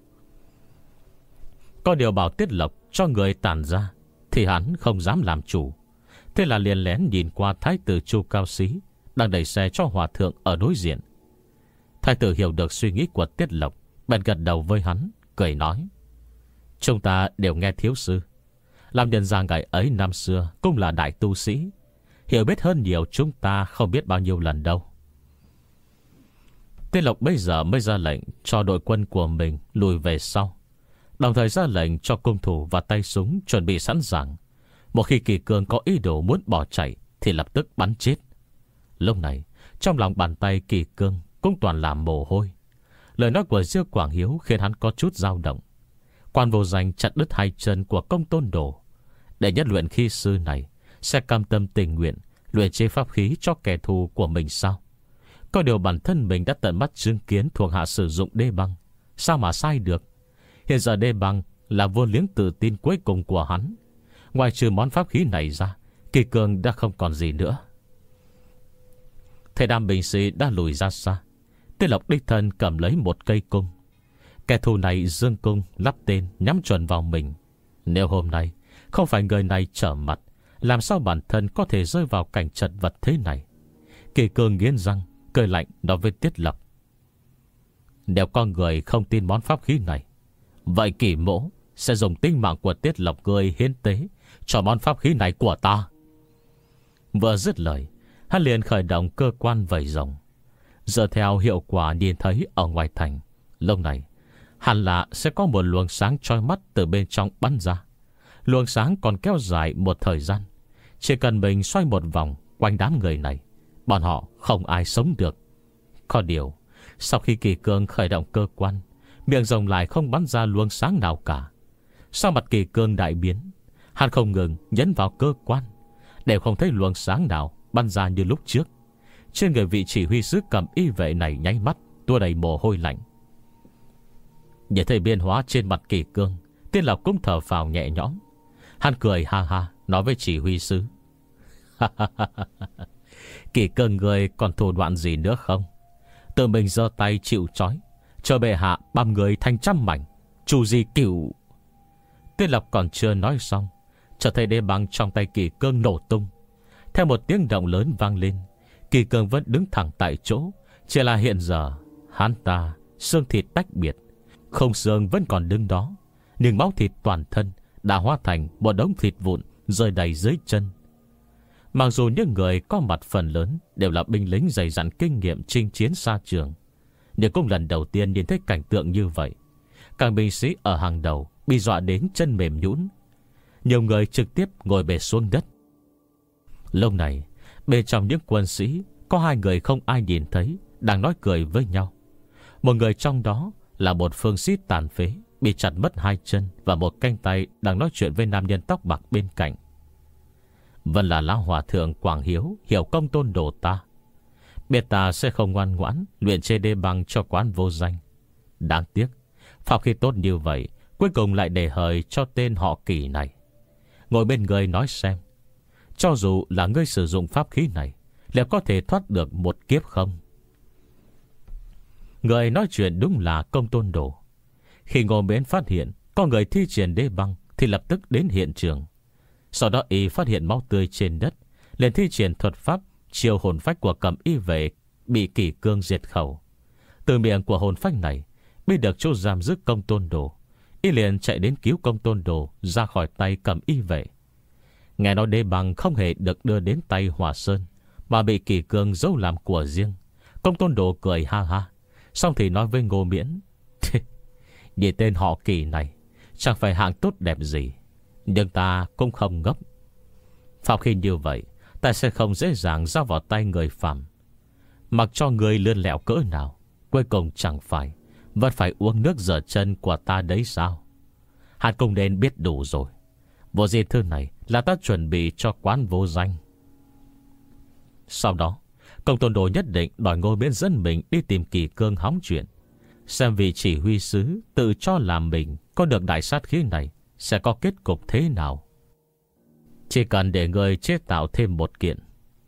Có điều bảo Tiết Lộc cho người tản ra thì hắn không dám làm chủ. Thế là liền lén nhìn qua thái tử Chu Cao Xí đang đẩy xe cho hòa thượng ở đối diện. Thái tử hiểu được suy nghĩ của Tiết Lộc, bèn gật đầu với hắn, cười nói: chúng ta đều nghe thiếu sư. Làm nhân gia ngày ấy năm xưa cũng là đại tu sĩ, hiểu biết hơn nhiều chúng ta không biết bao nhiêu lần đâu. Tiết Lộc bây giờ mới ra lệnh cho đội quân của mình lùi về sau, đồng thời ra lệnh cho cung thủ và tay súng chuẩn bị sẵn sàng. Một khi Kỳ Cương có ý đồ muốn bỏ chạy thì lập tức bắn chết. Lúc này trong lòng bàn tay Kỳ Cương cũng toàn là mồ hôi. Lời nói của Diêu Quảng Hiếu khiến hắn có chút dao động. Quan Vô Danh chặt đứt hai chân của Công Tôn Đồ. Để nhất luyện khí sư này sẽ cam tâm tình nguyện luyện chế pháp khí cho kẻ thù của mình sao? Có điều bản thân mình đã tận mắt chứng kiến thuộc hạ sử dụng đê băng, sao mà sai được? Hiện giờ đê băng là vô liếng tự tin cuối cùng của hắn. Ngoài trừ món pháp khí này ra, Kỳ Cương đã không còn gì nữa. Thầy đam binh sĩ đã lùi ra xa. Tiết Lộc đích thân cầm lấy một cây cung. Kẻ thù này dương cung lắp tên nhắm chuẩn vào mình. Nếu hôm nay không phải người này trở mặt, làm sao bản thân có thể rơi vào cảnh chật vật thế này? Kỳ Cương nghiến răng cười lạnh nói với Tiết Lộc: nếu con người không tin món pháp khí này, vậy Kỳ mỗ sẽ dùng tính mạng của Tiết Lộc người hiến tế cho món pháp khí này của ta. Vừa dứt lời, hắn liền khởi động cơ quan vẩy rồng. Dựa theo hiệu quả nhìn thấy ở ngoài thành, lúc này hẳn là sẽ có một luồng sáng chói mắt từ bên trong bắn ra. Luồng sáng còn kéo dài một thời gian. Chỉ cần mình xoay một vòng quanh đám người này, bọn họ không ai sống được. Có điều sau khi Kỳ Cương khởi động cơ quan, miệng rồng lại không bắn ra luồng sáng nào cả. Sau mặt Kỳ Cương đại biến, hắn không ngừng nhấn vào cơ quan, đều không thấy luồng sáng nào bắn ra như lúc trước. Trên người vị chỉ huy sứ cầm y vệ này nháy mắt tua đầy mồ hôi lạnh. Nhìn thấy biến hóa trên mặt Kỳ Cương, Tiết Lộc cũng thở phào nhẹ nhõm. Hắn cười ha ha nói với chỉ huy sứ: Kỳ Cương người còn thủ đoạn gì nữa không? Tự mình giơ tay chịu trói, cho bệ hạ băm người thành trăm mảnh, chủ gì cửu. Tiết Lộc còn chưa nói xong, chợt thấy đế băng trong tay Kỳ Cương nổ tung. Theo một tiếng động lớn vang lên, Kỳ Cương vẫn đứng thẳng tại chỗ. Chỉ là hiện giờ hắn ta xương thịt tách biệt, không xương vẫn còn đứng đó, nhưng máu thịt toàn thân đã hóa thành một đống thịt vụn rơi đầy dưới chân. Mặc dù những người có mặt phần lớn đều là binh lính dày dặn kinh nghiệm chinh chiến xa trường, nhưng cũng lần đầu tiên nhìn thấy cảnh tượng như vậy. Các binh sĩ ở hàng đầu bị dọa đến chân mềm nhũn, nhiều người trực tiếp ngồi bệt xuống đất. Lúc này bên trong những quân sĩ có hai người không ai nhìn thấy đang nói cười với nhau. Một người trong đó là một phương sĩ tàn phế, bị chặt mất hai chân và một cánh tay, đang nói chuyện với nam nhân tóc bạc bên cạnh. Vẫn là lão hòa thượng Quảng Hiếu hiểu Công Tôn Đồ ta, biết ta sẽ không ngoan ngoãn luyện chế đê băng cho Quán Vô Danh. Đáng tiếc pháp khí tốt như vậy cuối cùng lại để hời cho tên họ Kỳ này. Ngồi bên người nói xem, cho dù là ngươi sử dụng pháp khí này, liệu có thể thoát được một kiếp không? Người nói chuyện đúng là Công Tôn Đồ. Khi Ngô Miễn phát hiện có người thi triển đê băng thì lập tức đến hiện trường. Sau đó y phát hiện máu tươi trên đất, liền thi triển thuật pháp chiêu hồn phách của cầm y vệ bị Kỳ Cương diệt khẩu. Từ miệng của hồn phách này biết được chỗ giam giữ Công Tôn Đồ, y liền chạy đến cứu Công Tôn Đồ ra khỏi tay cầm y vệ. Nghe nói đê băng không hề được đưa đến tay Hòa Sơn, mà bị Kỳ Cương giấu làm của riêng. Công Tôn Đồ cười ha ha, xong thì nói với Ngô Miễn: nhìn tên họ Kỳ này chẳng phải hạng tốt đẹp gì, nhưng ta cũng không ngốc. Pháp khi như vậy ta sẽ không dễ dàng giao vào tay người phàm. Mặc cho người lươn lẹo cỡ nào, cuối cùng chẳng phải vẫn phải uống nước rửa chân của ta đấy sao? Hắn cũng nên biết đủ rồi. Bộ di thư này là ta chuẩn bị cho Quán Vô Danh. Sau đó Công Tôn Đồ nhất định đòi Ngô Miễn dẫn mình đi tìm Kỳ Cương hóng chuyện, xem vị chỉ huy sứ tự cho làm mình có được đại sát khí này sẽ có kết cục thế nào. Chỉ cần để người chế tạo thêm một kiện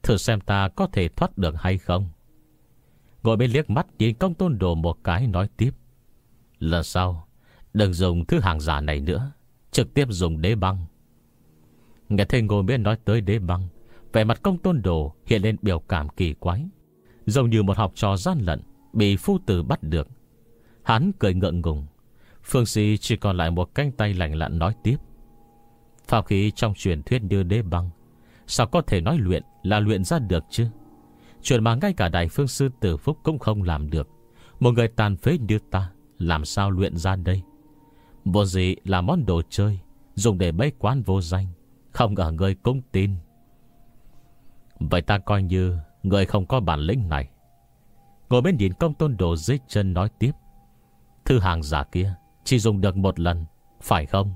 Thử xem ta có thể thoát được hay không. Ngồi bên liếc mắt nhìn Công Tôn Đồ một cái, nói tiếp: lần sau đừng dùng thứ hàng giả này nữa, trực tiếp dùng đế băng. Nghe thấy Ngô Miễn nói tới đế băng, vẻ mặt Công Tôn Đồ hiện lên biểu cảm kỳ quái, giống như một học trò gian lận bị phu tử bắt được. Hắn cười ngượng ngùng. Phương Sĩ chỉ còn lại một cánh tay lạnh lặn nói tiếp: pháp khí trong truyền thuyết như đế băng, sao có thể nói luyện là luyện ra được chứ? Chuyện mà ngay cả Đại Phương Sư Tử Phúc cũng không làm được, một người tàn phế như ta làm sao luyện ra đây? Vô gì là món đồ chơi dùng để bấy quán vô danh, không ngờ người cũng tin. Vậy ta coi như người không có bản lĩnh này. Ngồi bên nhìn Công Tôn Đồ dưới chân nói tiếp: thư hàng giả kia chỉ dùng được một lần, phải không?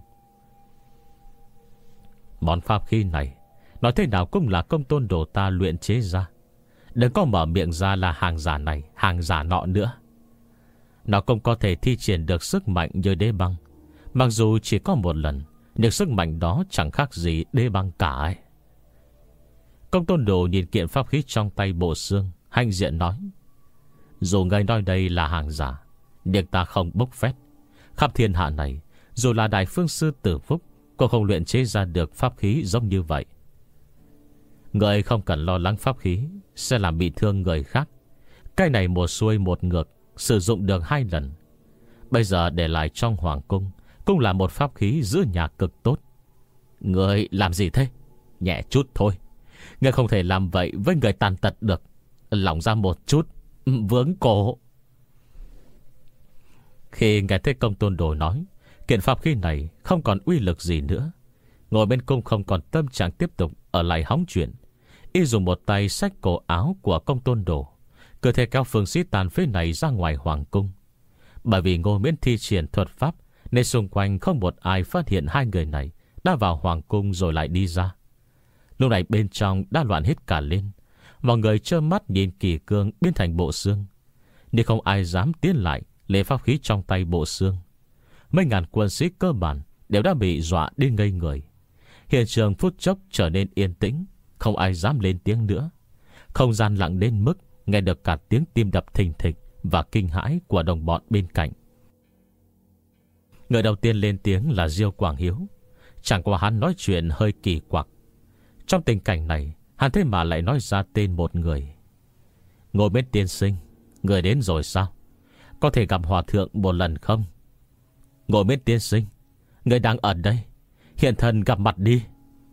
Món pháp khí này nói thế nào cũng là Công Tôn Đồ ta luyện chế ra. Đừng có mở miệng ra là hàng giả này, hàng giả nọ nữa. Nó không có thể thi triển được sức mạnh như đế băng. Mặc dù chỉ có một lần, nhưng sức mạnh đó chẳng khác gì đế băng cả ấy. Công Tôn Đồ nhìn kiện pháp khí trong tay Bộ Xương, hãnh diện nói: dù người nói đây là hàng giả, nhưng ta không bốc phét. Khắp thiên hạ này, dù là Đại Phương Sư Tử Phúc cũng không luyện chế ra được pháp khí giống như vậy. Người không cần lo lắng pháp khí sẽ làm bị thương người khác. Cái này một xuôi một ngược, sử dụng được hai lần. Bây giờ để lại trong hoàng cung cũng là một pháp khí giữ nhà cực tốt. Người làm gì thế? Nhẹ chút thôi. Người không thể làm vậy với người tàn tật được. Lỏng ra một chút, vướng cổ. Khi nghe thấy Công Tôn Đồ nói kiện pháp khí này không còn uy lực gì nữa, ngồi bên cung không còn tâm trạng tiếp tục ở lại hóng chuyện. Y dùng một tay xách cổ áo của Công Tôn Đồ, cơ thể kéo Phương Sĩ tàn phế này ra ngoài hoàng cung. Bởi vì Ngô Miễn thi triển thuật pháp nên xung quanh không một ai phát hiện hai người này đã vào hoàng cung rồi lại đi ra. Lúc này bên trong đã loạn hết cả lên. Mọi người trơ mắt nhìn kỳ cương biến thành Bộ Xương, nhưng không ai dám tiến lại lấy pháp khí trong tay Bộ Xương. Mấy ngàn quân sĩ cơ bản đều đã bị dọa đi ngây người. Hiện trường phút chốc trở nên yên tĩnh, không ai dám lên tiếng nữa. Không gian lặng đến mức nghe được cả tiếng tim đập thình thịch và kinh hãi của đồng bọn bên cạnh. Người đầu tiên lên tiếng là Diêu Quảng Hiếu. Chẳng qua hắn nói chuyện hơi kỳ quặc. Trong tình cảnh này, hắn thế mà lại nói ra tên một người. Ngồi bên tiên sinh, người đến rồi sao? Có thể gặp hòa thượng một lần không? Ngồi bên tiên sinh, người đang ở đây, hiện thân gặp mặt đi.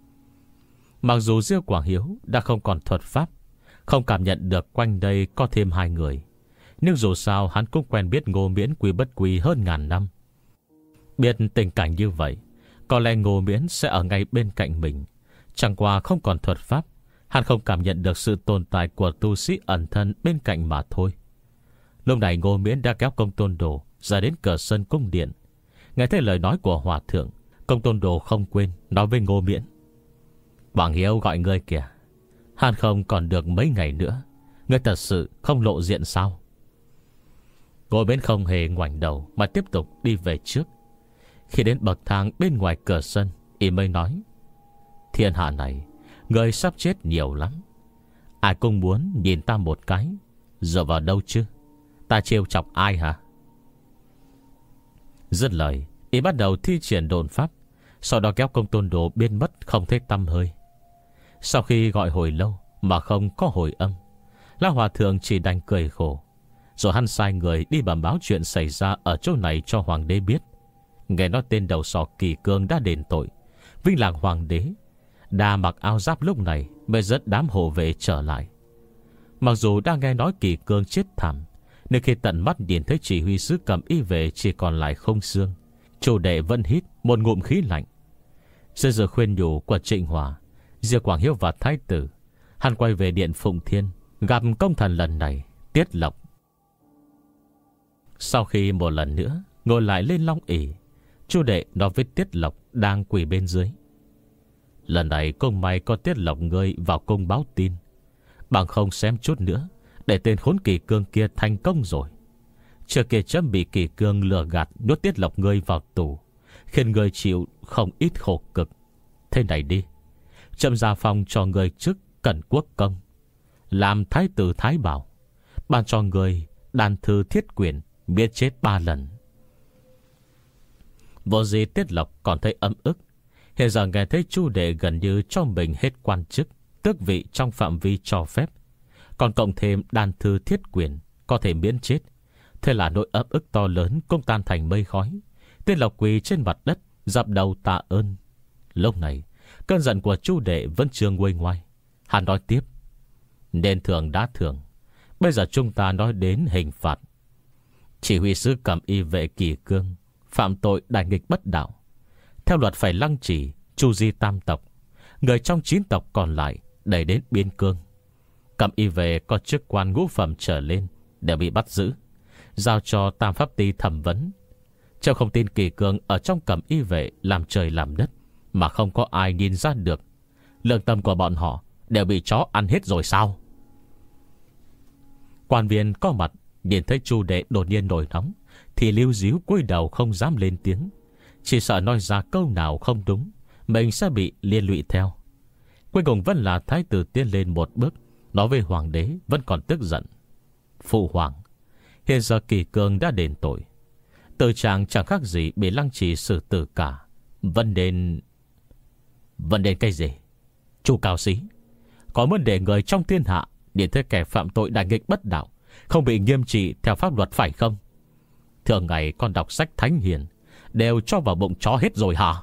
Mặc dù Diêu Quảng Hiếu đã không còn thuật pháp, không cảm nhận được quanh đây có thêm hai người, nhưng dù sao hắn cũng quen biết Ngô Miễn Quý Bất Quý hơn ngàn năm. Biết tình cảnh như vậy, có lẽ Ngô Miễn sẽ ở ngay bên cạnh mình. Chẳng qua không còn thuật pháp, hắn không cảm nhận được sự tồn tại của tu sĩ ẩn thân bên cạnh mà thôi. Lúc này Ngô Miễn đã kéo Công Tôn Đồ ra đến cửa sân cung điện. Nghe thấy lời nói của hòa thượng, Công Tôn Đồ không quên nói với Ngô Miễn: Quảng Hiếu gọi ngươi kìa. Hắn không còn được mấy ngày nữa. Ngươi thật sự không lộ diện sao? Ngô Miễn không hề ngoảnh đầu mà tiếp tục đi về trước. Khi đến bậc thang bên ngoài cửa sân, y mới nói: thiên hạ này người sắp chết nhiều lắm. Ai cũng muốn nhìn ta một cái. Giờ vào đâu chứ? Ta trêu chọc ai hả? Dứt lời, y bắt đầu thi triển độn pháp, sau đó kéo Công Tôn Đồ biến mất không thấy tăm hơi. Sau khi gọi hồi lâu mà không có hồi âm, Lão Hòa Thượng chỉ đành cười khổ. Rồi hắn sai người đi bẩm báo chuyện xảy ra ở chỗ này cho Hoàng đế biết. Nghe nói tên đầu sỏ Kỳ Cương đã đền tội, vinh lạc Hoàng đế đã mặc áo giáp lúc này mới dẫn đám hộ vệ trở lại. Mặc dù đã nghe nói Kỳ Cương chết thảm, nhưng khi tận mắt nhìn thấy chỉ huy sứ cầm y về chỉ còn lại không xương, chủ đệ vẫn hít một ngụm khí lạnh. Dưới sự khuyên nhủ của Trịnh Hòa, Diêu Quảng Hiếu và Thái tử, hắn quay về điện Phụng Thiên gặp công thần lần này, Tiết Lộc. Sau khi một lần nữa ngồi lại lên long ỷ, chu đệ nói với Tiết Lộc đang quỳ bên dưới: lần này không may có Tiết Lộc ngươi vào cung báo tin, bằng không xem chút nữa để tên khốn Kỳ Cương kia thành công rồi. Trước kia chấm bị Kỳ Cương lừa gạt nhốt Tiết Lộc ngươi vào tù, khiến ngươi chịu không ít khổ cực. Thế này đi, chấm ra phòng cho ngươi chức Cẩn Quốc công, làm thái tử Thái Bảo, ban cho người đàn thư thiết quyền, biết chết ba lần. Vô gì Tiết Lộc còn thấy ấm ức. Hiện giờ nghe thấy Chu Đệ gần như cho mình hết quan chức, tước vị trong phạm vi cho phép, còn cộng thêm đàn thư thiết quyền có thể miễn chết. Thế là nỗi ấm ức to lớn cũng tan thành mây khói. Tiết Lộc quỳ trên mặt đất, dập đầu tạ ơn. Lúc này cơn giận của Chu Đệ vẫn chưa nguôi ngoai. Hắn nói tiếp: nên thường đã thường, bây giờ chúng ta nói đến hình phạt. Chỉ huy sứ Cẩm Y vệ Kỳ Cương phạm tội đại nghịch bất đạo, theo luật phải lăng trì chu di tam tộc. Người trong chín tộc còn lại đẩy đến biên cương. Cẩm Y vệ có chức quan ngũ phẩm trở lên đều bị bắt giữ, giao cho Tam Pháp Ty thẩm vấn. Châu không tin Kỳ Cương ở trong Cẩm Y vệ làm trời làm đất mà không có ai nhìn ra được. Lương tâm của bọn họ đều bị chó ăn hết rồi sao? Quan viên có mặt nhìn thấy Chu Đệ đột nhiên nổi nóng thì líu díu cúi đầu không dám lên tiếng, chỉ sợ nói ra câu nào không đúng mình sẽ bị liên lụy theo. Cuối cùng vẫn là thái tử tiến lên một bước, nói với hoàng đế vẫn còn tức giận: phụ hoàng, hiện giờ Kỳ Cương đã đền tội, từ chàng chẳng khác gì bị lăng trì xử tử cả. Vấn đề Vấn đề cái gì? Chu cao sĩ, có muốn để người trong thiên hạ nhìn thấy kẻ phạm tội đại nghịch bất đạo không bị nghiêm trị theo pháp luật phải không? Thường ngày con đọc sách thánh hiền đều cho vào bụng chó hết rồi hả?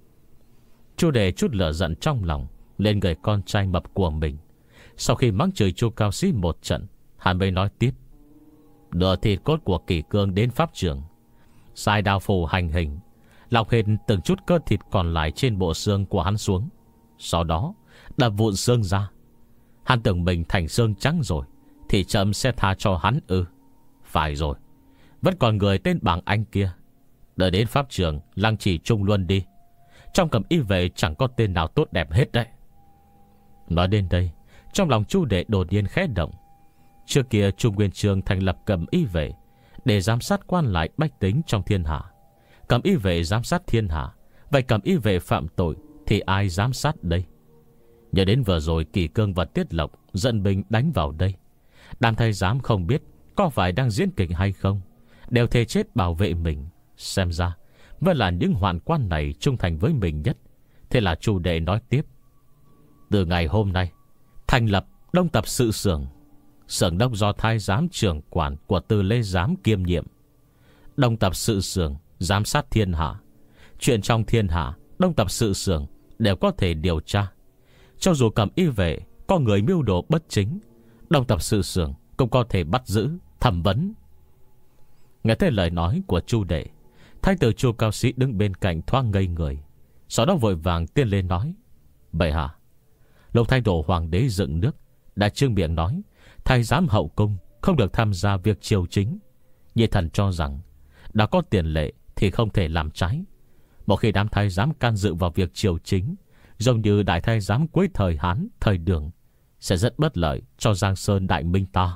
Chu Đệ chút lửa giận trong lòng lên người con trai mập của mình. Sau khi mắng chửi Chu cao sĩ một trận, hắn mới nói tiếp: đưa thịt cốt của Kỳ Cương đến pháp trường, sai đao phủ hành hình, lọc hết từng chút cơ thịt còn lại trên bộ xương của hắn xuống, sau đó đập vụn xương ra. Hắn tưởng mình thành xương trắng rồi thì chậm sẽ tha cho hắn ư? Phải rồi, vẫn còn người tên Bàng Anh kia. Đợi đến pháp trường lăng trì trung luân đi. Trong Cẩm Y vệ chẳng có tên nào tốt đẹp hết đấy. Nói đến đây, trong lòng Chu Đệ đột nhiên khẽ động. Trước kia Chu Nguyên Chương thành lập Cẩm Y vệ để giám sát quan lại bách tính trong thiên hạ. Cẩm Y vệ giám sát thiên hạ, vậy Cẩm Y vệ phạm tội thì ai giám sát đây? Nhớ đến vừa rồi Kỳ Cương và Tiết Lộc dẫn binh đánh vào đây, đám thái giám không biết có phải đang diễn kịch hay không, đều thề chết bảo vệ mình. Xem ra vẫn là những hoạn quan này trung thành với mình nhất. Thế là Chu Đệ nói tiếp: từ ngày hôm nay thành lập Đông Tập Sự Xưởng. Xưởng đốc do thái giám trưởng quản của Từ Lê giám kiêm nhiệm. Đông Tập Sự Xưởng giám sát thiên hạ. Chuyện trong thiên hạ, Đông Tập Sự Xưởng đều có thể điều tra. Cho dù Cẩm Y vệ có người mưu đồ bất chính, Đông Tập Sự Xưởng cũng có thể bắt giữ, thẩm vấn. Nghe thấy lời nói của Chu Đệ, thái tử Chu cao sĩ đứng bên cạnh thoáng ngây người, sau đó vội vàng tiến lên nói: bệ hạ, lúc thái độ hoàng đế dựng nước đã trương miệng nói thái giám hậu cung không được tham gia việc triều chính. Nhi thần cho rằng đã có tiền lệ thì không thể làm trái. Một khi đám thái giám can dự vào việc triều chính, giống như đại thái giám cuối thời Hán, thời Đường, sẽ rất bất lợi cho Giang Sơn đại minh ta.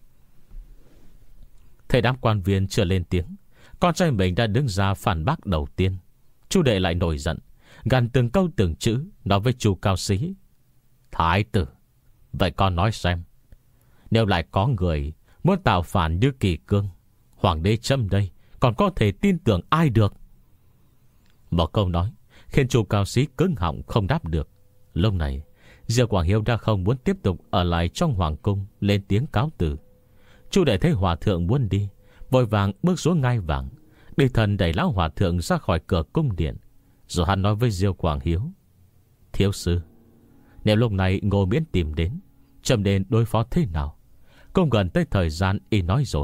Thấy đám quan viên chưa lên tiếng, con trai mình đã đứng ra phản bác đầu tiên. Chu Đệ lại nổi giận, gằn từng câu từng chữ nói với Chu cao sĩ: thái tử, vậy con nói xem, nếu lại có người muốn tạo phản như Kỳ Cương, hoàng đế châm đây còn có thể tin tưởng ai được? Một câu nói khiến Chu cao sĩ cứng họng không đáp được. Lúc này Diêu Quảng Hiếu đã không muốn tiếp tục ở lại trong hoàng cung, lên tiếng cáo từ. Chu Đệ thấy hòa thượng muốn đi, vội vàng bước xuống ngai vàng, đi thần đẩy lão hòa thượng ra khỏi cửa cung điện. Rồi hắn nói với Diêu Quảng Hiếu: thiếu sư, nếu lúc này Ngô Miễn tìm đến, trầm đến đối phó thế nào? Cũng gần tới thời gian y nói rồi.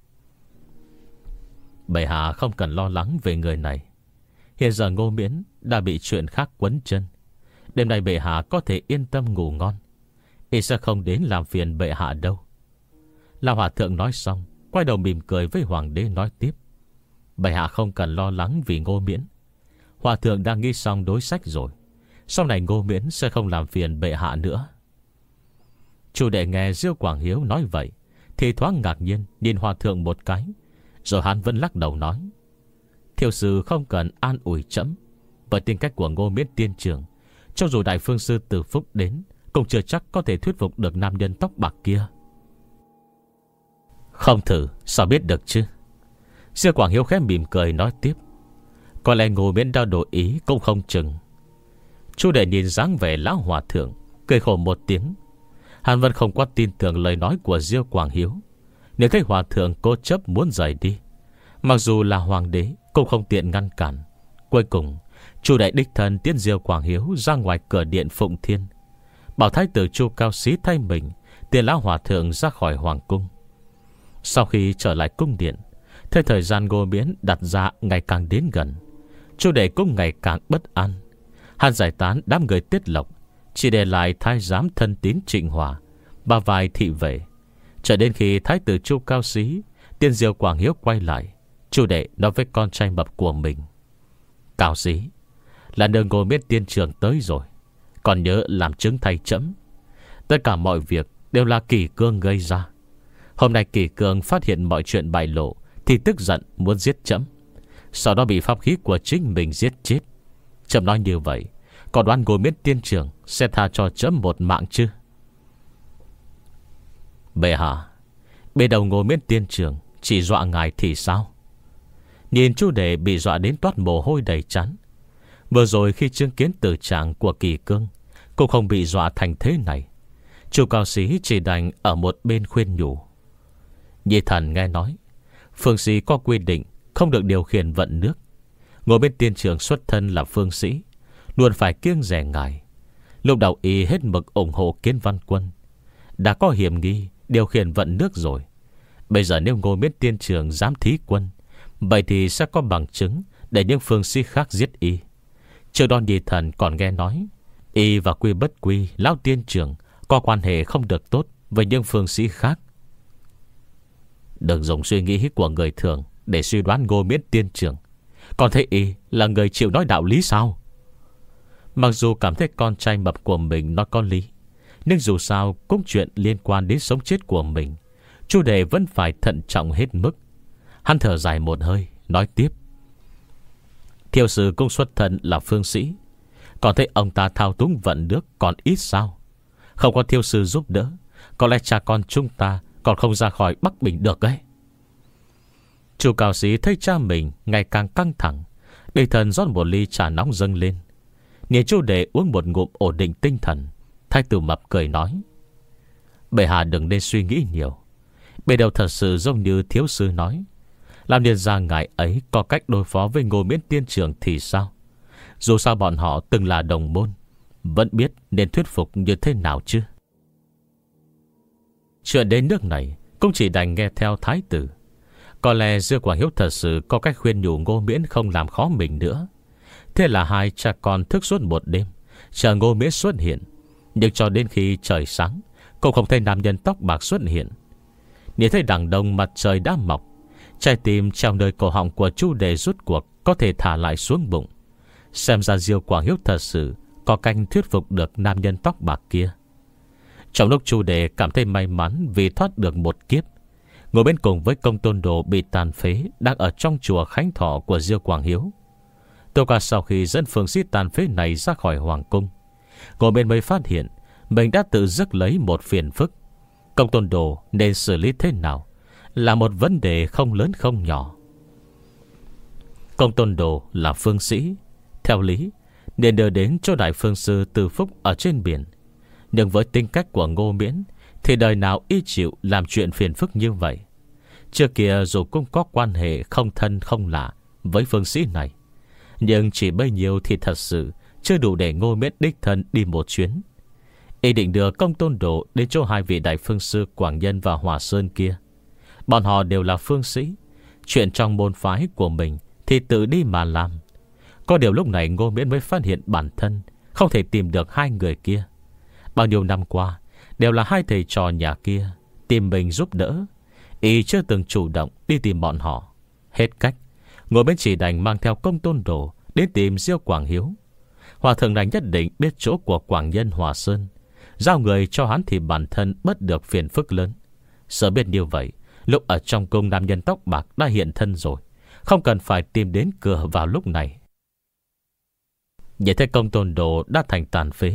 Bệ hạ không cần lo lắng về người này. Hiện giờ Ngô Miễn đã bị chuyện khác quấn chân. Đêm nay bệ hạ có thể yên tâm ngủ ngon. Y sẽ không đến làm phiền bệ hạ đâu. Lão hòa thượng nói xong, quay đầu mỉm cười với hoàng đế nói tiếp: bệ hạ không cần lo lắng vì Ngô Miễn. Hòa thượng đang nghĩ xong đối sách rồi. Sau này Ngô Miễn sẽ không làm phiền bệ hạ nữa. Chu Đệ nghe Diêu Quảng Hiếu nói vậy thì thoáng ngạc nhiên nhìn hòa thượng một cái, rồi hắn vẫn lắc đầu nói: thiếu sư không cần an ủi trẫm. Với tính cách của Ngô Miễn tiên trưởng, cho dù đại phương sư Từ Phúc đến cũng chưa chắc có thể thuyết phục được nam nhân tóc bạc kia. Không thử sao biết được chứ. Diêu Quảng Hiếu khẽ mỉm cười nói tiếp. Có lẽ Ngô Miễn đã đổi ý cũng không chừng. Chu Đệ nhìn dáng vẻ lão hòa thượng, cười khổ một tiếng. Hắn vẫn không quá tin tưởng lời nói của Diêu Quảng Hiếu. Nếu thấy hòa thượng cố chấp muốn rời đi, mặc dù là hoàng đế cũng không tiện ngăn cản. Cuối cùng Chu Đại đích thân tiến Diêu Quảng Hiếu ra ngoài cửa điện Phụng Thiên, bảo thái tử Chu Cao Xí thay mình tiền lão hòa thượng ra khỏi hoàng cung. Sau khi trở lại cung điện, thấy thời gian Ngô Miễn đặt ra ngày càng đến gần, Chu Đệ cũng ngày càng bất an. Hắn giải tán đám người Tiết Lộc, chỉ để lại thái giám thân tín Trịnh Hòa và vài thị vệ. Cho đến khi thái tử Chu Cao Xí tiên Diêu Quảng Hiếu quay lại, Chu Đệ nói với con trai mập của mình: Cao Xí, là nơi Ngô Miễn tiên trưởng tới rồi, còn nhớ làm chứng thay trẫm. Tất cả mọi việc đều là Kỷ Cương gây ra. Hôm nay Kỷ Cương phát hiện mọi chuyện bại lộ thì tức giận muốn giết trẫm, sau đó bị pháp khí của chính mình giết chết. Trẫm nói như vậy, có đoán Ngô Miễn tiên trưởng sẽ tha cho trẫm một mạng chứ? Bệ hạ, bên đầu Ngô Miễn tiên trưởng chỉ dọa ngài thì sao? Nhìn Chu Đệ bị dọa đến toát mồ hôi đầy trán. Vừa rồi khi chứng kiến tử trạng của Kỷ Cương cũng không bị dọa thành thế này. Chu Cao Xí chỉ đành ở một bên khuyên nhủ: Nhi thần nghe nói phương sĩ có quy định không được điều khiển vận nước. Ngồi bên tiên trưởng xuất thân là phương sĩ, luôn phải kiêng dè ngài. Lúc đầu y hết mực ủng hộ Kiến Văn Quân, đã có hiểm nghi điều khiển vận nước rồi. Bây giờ nếu Ngô Miễn tiên trưởng dám thí quân, vậy thì sẽ có bằng chứng để những phương sĩ khác giết y. Trước đó Nhi thần còn nghe nói y và Quy Bất Quy lão tiên trưởng có quan hệ không được tốt với những phương sĩ khác. Đừng dùng suy nghĩ của người thường để suy đoán Ngô Miễn tiên trưởng. Còn thấy y là người chịu nói đạo lý sao? Mặc dù cảm thấy con trai mập của mình nói có lý, nhưng dù sao cũng chuyện liên quan đến sống chết của mình, Chu Đệ vẫn phải thận trọng hết mức. Hắn thở dài một hơi nói tiếp: Thiêu sư cũng xuất thân là phương sĩ, còn thấy ông ta thao túng vận nước còn ít sao? Không có thiêu sư giúp đỡ, có lẽ cha con chúng ta còn không ra khỏi Bắc Bình được ấy. Chu Cao Xí thấy cha mình ngày càng căng thẳng, địch thần rót một ly trà nóng dâng lên. Nhìn Chu Đệ uống một ngụm ổn định tinh thần, thái tử mập cười nói: Bệ hạ đừng nên suy nghĩ nhiều. Bề đầu thật sự giống như thiếu sư nói, làm nên ra ngài ấy có cách đối phó với Ngô Miễn tiên trưởng thì sao? Dù sao bọn họ từng là đồng môn, vẫn biết nên thuyết phục như thế nào chứ. Chuyện đến nước này cũng chỉ đành nghe theo thái tử. Có lẽ Diêu Quảng Hiếu thật sự có cách khuyên nhủ Ngô Miễn không làm khó mình nữa. Thế là hai cha con thức suốt một đêm chờ Ngô Miễn xuất hiện. Nhưng cho đến khi trời sáng cũng không thấy nam nhân tóc bạc xuất hiện. Nhìn thấy đằng đông mặt trời đã mọc, trái tim treo nơi cổ họng của Chu Đệ rút cuộc có thể thả lại xuống bụng. Xem ra Diêu Quảng Hiếu thật sự có cách thuyết phục được nam nhân tóc bạc kia. Trong lúc Chu Đệ cảm thấy may mắn vì thoát được một kiếp, ngồi bên cùng với Công Tôn Đồ bị tàn phế đang ở trong chùa Khánh Thọ của Diêu Quảng Hiếu. Tô Ca sau khi dẫn phương sĩ tàn phế này ra khỏi hoàng cung, ngồi bên mới phát hiện mình đã tự dứt lấy một phiền phức. Công Tôn Đồ nên xử lý thế nào là một vấn đề không lớn không nhỏ. Công Tôn Đồ là phương sĩ, theo lý nên đưa đến cho đại phương sư Từ Phúc ở trên biển. Nhưng với tính cách của Ngô Miễn thì đời nào y chịu làm chuyện phiền phức như vậy. Trước kia dù cũng có quan hệ không thân không lạ với phương sĩ này, nhưng chỉ bấy nhiêu thì thật sự chưa đủ để Ngô Miễn đích thân đi một chuyến. Y định đưa Công Tôn Đồ đến chỗ hai vị đại phương sư Quảng Nhân và Hòa Sơn kia. Bọn họ đều là phương sĩ, chuyện trong môn phái của mình thì tự đi mà làm. Có điều lúc này Ngô Miễn mới phát hiện bản thân không thể tìm được hai người kia. Bao nhiêu năm qua đều là hai thầy trò nhà kia tìm mình giúp đỡ, y chưa từng chủ động đi tìm bọn họ. Hết cách, Ngô Miễn chỉ đành mang theo Công Tôn Đồ đến tìm Diêu Quảng Hiếu. Hòa thượng này nhất định biết chỗ của Quảng Nhân Hòa Sơn, giao người cho hắn thì bản thân bất được phiền phức lớn. Sợ biết như vậy, lúc ở trong cung nam nhân tóc bạc đã hiện thân rồi, không cần phải tìm đến cửa vào lúc này. Nhìn thấy Công Tôn Đồ đã thành tàn phế,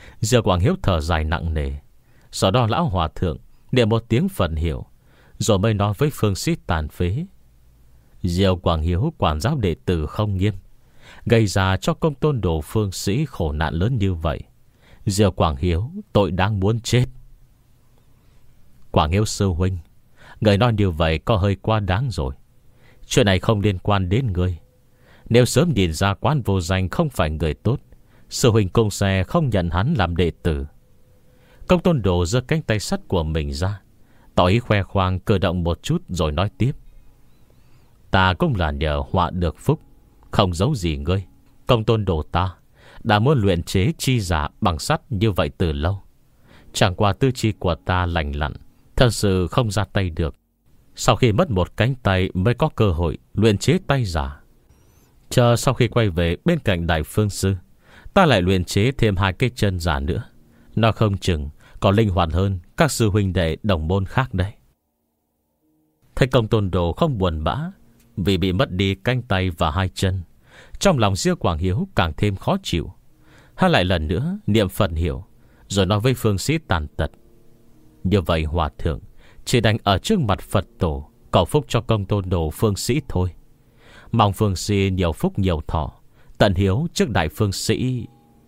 Diêu Quảng Hiếu thở dài nặng nề. Sau đó lão hòa thượng niệm một tiếng Phật hiệu, rồi mới nói với phương sĩ tàn phế: Diêu Quảng Hiếu quản giáo đệ tử không nghiêm, gây ra cho Công Tôn Đồ phương sĩ khổ nạn lớn như vậy. Diêu Quảng Hiếu tội đáng muốn chết. Quảng Hiếu sư huynh, người nói như vậy có hơi quá đáng rồi. Chuyện này không liên quan đến ngươi. Nếu sớm nhìn ra Quán Vô Danh không phải người tốt, sư huynh cũng sẽ không nhận hắn làm đệ tử. Công Tôn Đồ giơ cánh tay sắt của mình ra, tỏ ý khoe khoang cử động một chút rồi nói tiếp: Ta cũng là nhờ họa được phúc, không giấu gì ngươi. Công Tôn Đồ ta đã muốn luyện chế chi giả bằng sắt như vậy từ lâu. Chẳng qua tư chi của ta lành lặn, thật sự không ra tay được. Sau khi mất một cánh tay mới có cơ hội luyện chế tay giả. Chờ sau khi quay về bên cạnh Đại Phương Sư, ta lại luyện chế thêm hai cái chân giả nữa. Nó không chừng còn linh hoạt hơn các sư huynh đệ đồng môn khác đây. Thấy Công Tôn Đồ không buồn bã vì bị mất đi cánh tay và hai chân, trong lòng Diêu Quảng Hiếu càng thêm khó chịu. Hắn lại lần nữa niệm Phật hiệu, rồi nói với phương sĩ tàn tật: Như vậy hòa thượng chỉ đành ở trước mặt Phật tổ cầu phúc cho Công Tôn Đồ phương sĩ thôi. Mong phương sĩ nhiều phúc nhiều thọ, tận hiếu trước đại phương sĩ.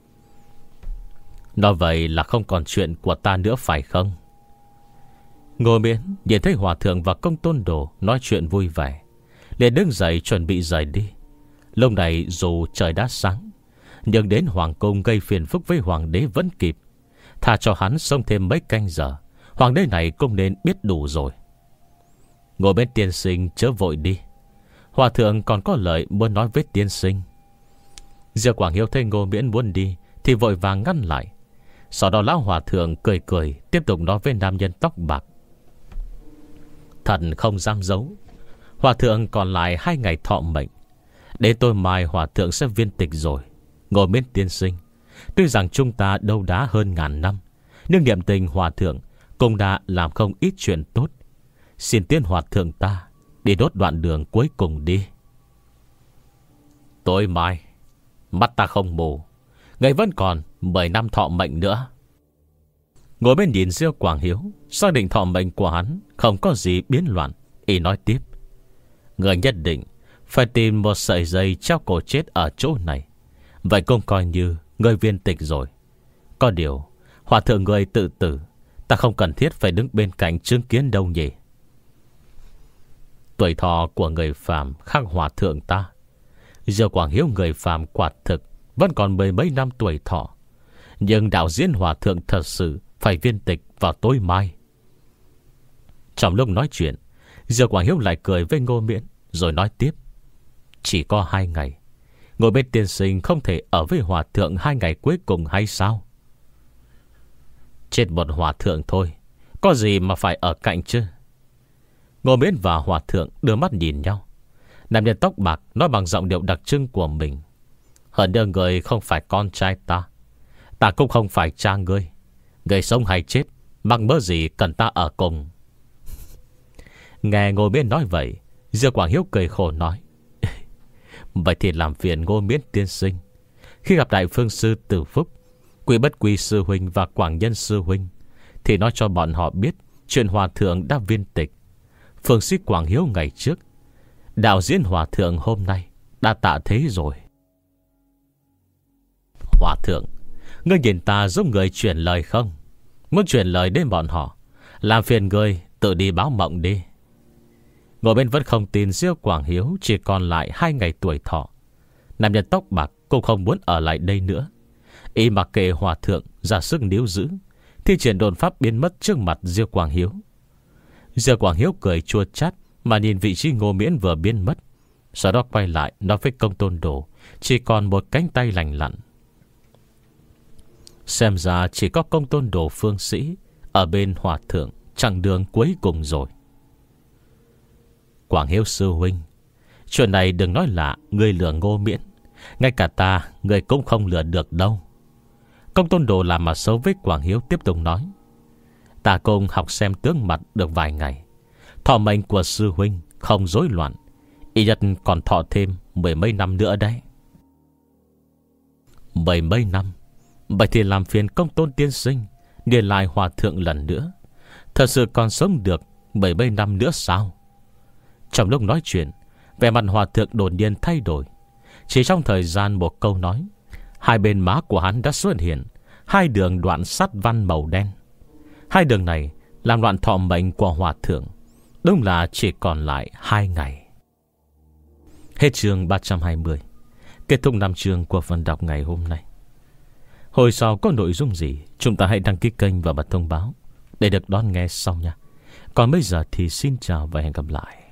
Nói vậy là không còn chuyện của ta nữa phải không? Ngô Miễn nhìn thấy hòa thượng và Công Tôn Đồ nói chuyện vui vẻ, liền đứng dậy chuẩn bị rời đi. Lúc này dù trời đã sáng, nhưng đến hoàng cung gây phiền phức với hoàng đế vẫn kịp. Thà cho hắn sống thêm mấy canh giờ, hoàng đế này cũng nên biết đủ rồi. Ngồi bên tiên sinh chớ vội đi, hòa thượng còn có lời muốn nói với tiên sinh. Diêu Quảng Hiếu thấy Ngô Miễn muốn đi thì vội vàng ngăn lại. Sau đó lão hòa thượng cười cười tiếp tục nói với nam nhân tóc bạc: Thần không dám giấu, hòa thượng còn lại hai ngày thọ mệnh. Đến tôi mai hòa thượng sẽ viên tịch rồi. Ngồi bên tiên sinh, tuy rằng chúng ta đâu đá hơn ngàn năm, nhưng niệm tình hòa thượng cũng đã làm không ít chuyện tốt. Xin tiên hòa thượng ta đi đốt đoạn đường cuối cùng đi. Tối mai mắt ta không mù, ngày vẫn còn mười năm thọ mệnh nữa. Ngồi bên nhìn Diêu Quảng Hiếu xác định thọ mệnh của hắn không có gì biến loạn, y nói tiếp: Người nhất định phải tìm một sợi dây treo cổ chết ở chỗ này. Vậy cũng coi như người viên tịch rồi. Có điều hòa thượng người tự tử, ta không cần thiết phải đứng bên cạnh chứng kiến đâu nhỉ. Tuổi thọ của người phàm khác hòa thượng ta. Diêu Quảng Hiếu người phàm quả thực vẫn còn mười mấy năm tuổi thọ, nhưng đạo diễn hòa thượng thật sự phải viên tịch vào tối mai. Trong lúc nói chuyện, Diêu Quảng Hiếu lại cười với Ngô Miễn rồi nói tiếp: Chỉ có hai ngày, ngồi bên tiên sinh không thể ở với hòa thượng hai ngày cuối cùng hay sao? Chết một hòa thượng thôi, có gì mà phải ở cạnh chứ? Ngô Miễn và hòa thượng đưa mắt nhìn nhau. Nam nhân tóc bạc nói bằng giọng điệu đặc trưng của mình: Hơn nữa người không phải con trai ta, ta cũng không phải cha ngươi. Người sống hay chết mắc mớ gì cần ta ở cùng. Nghe Ngô Miễn nói vậy, Diêu Quảng Hiếu cười khổ nói: Vậy thì làm phiền Ngô Miễn tiên sinh, khi gặp Đại Phương Sư Tử Phúc, Quy Bất Quy sư huynh và Quảng Nhân sư huynh, thì nói cho bọn họ biết chuyện hòa thượng đã viên tịch. Phương sĩ Quảng Hiếu ngày trước, đạo diễn hòa thượng hôm nay đã tạ thế rồi. Hòa thượng, ngươi nhìn ta giúp người truyền lời không? Muốn truyền lời đến bọn họ, làm phiền ngươi tự đi báo mộng đi. Ngồi bên vẫn không tin Diêu Quảng Hiếu chỉ còn lại hai ngày tuổi thọ. Nam nhân tóc bạc cũng không muốn ở lại đây nữa. Y mặc kệ hòa thượng ra sức níu giữ, thi triển đồn pháp biến mất trước mặt Diêu Quảng Hiếu. Diêu Quảng Hiếu cười chua chát mà nhìn vị trí Ngô Miễn vừa biến mất. Sau đó quay lại nói với Công Tôn Đồ chỉ còn một cánh tay lành lặn. Xem ra chỉ có Công Tôn Đồ phương sĩ ở bên hòa thượng chặng đường cuối cùng rồi. Quảng Hiếu sư huynh, chuyện này đừng nói là ngươi lừa Ngô Miễn, ngay cả ta ngươi cũng không lừa được đâu. Công Tôn Đồ làm mặt xấu với Quảng Hiếu tiếp tục nói: Ta cùng học xem tướng mặt được vài ngày, thọ mệnh của sư huynh không rối loạn, ít nhất còn thọ thêm mười mấy năm nữa đấy. Mười mấy năm, Vậy thì làm phiền Công Tôn tiên sinh điền lại hòa thượng lần nữa. Thật sự còn sống được bảy mươi năm nữa sao? Trong lúc nói chuyện, vẻ mặt hòa thượng đột nhiên thay đổi. Chỉ trong thời gian một câu nói, hai bên má của hắn đã xuất hiện hai đường đoạn sắt văn màu đen. Hai đường này làm đoạn thọ mệnh của hòa thượng. Đúng là chỉ còn lại hai ngày. Hết chương ba trăm hai mươi. Kết thúc năm chương của phần đọc ngày hôm nay. Hồi sau có nội dung gì, chúng ta hãy đăng ký kênh và bật thông báo để được đón nghe sau nha. Còn bây giờ thì xin chào và hẹn gặp lại.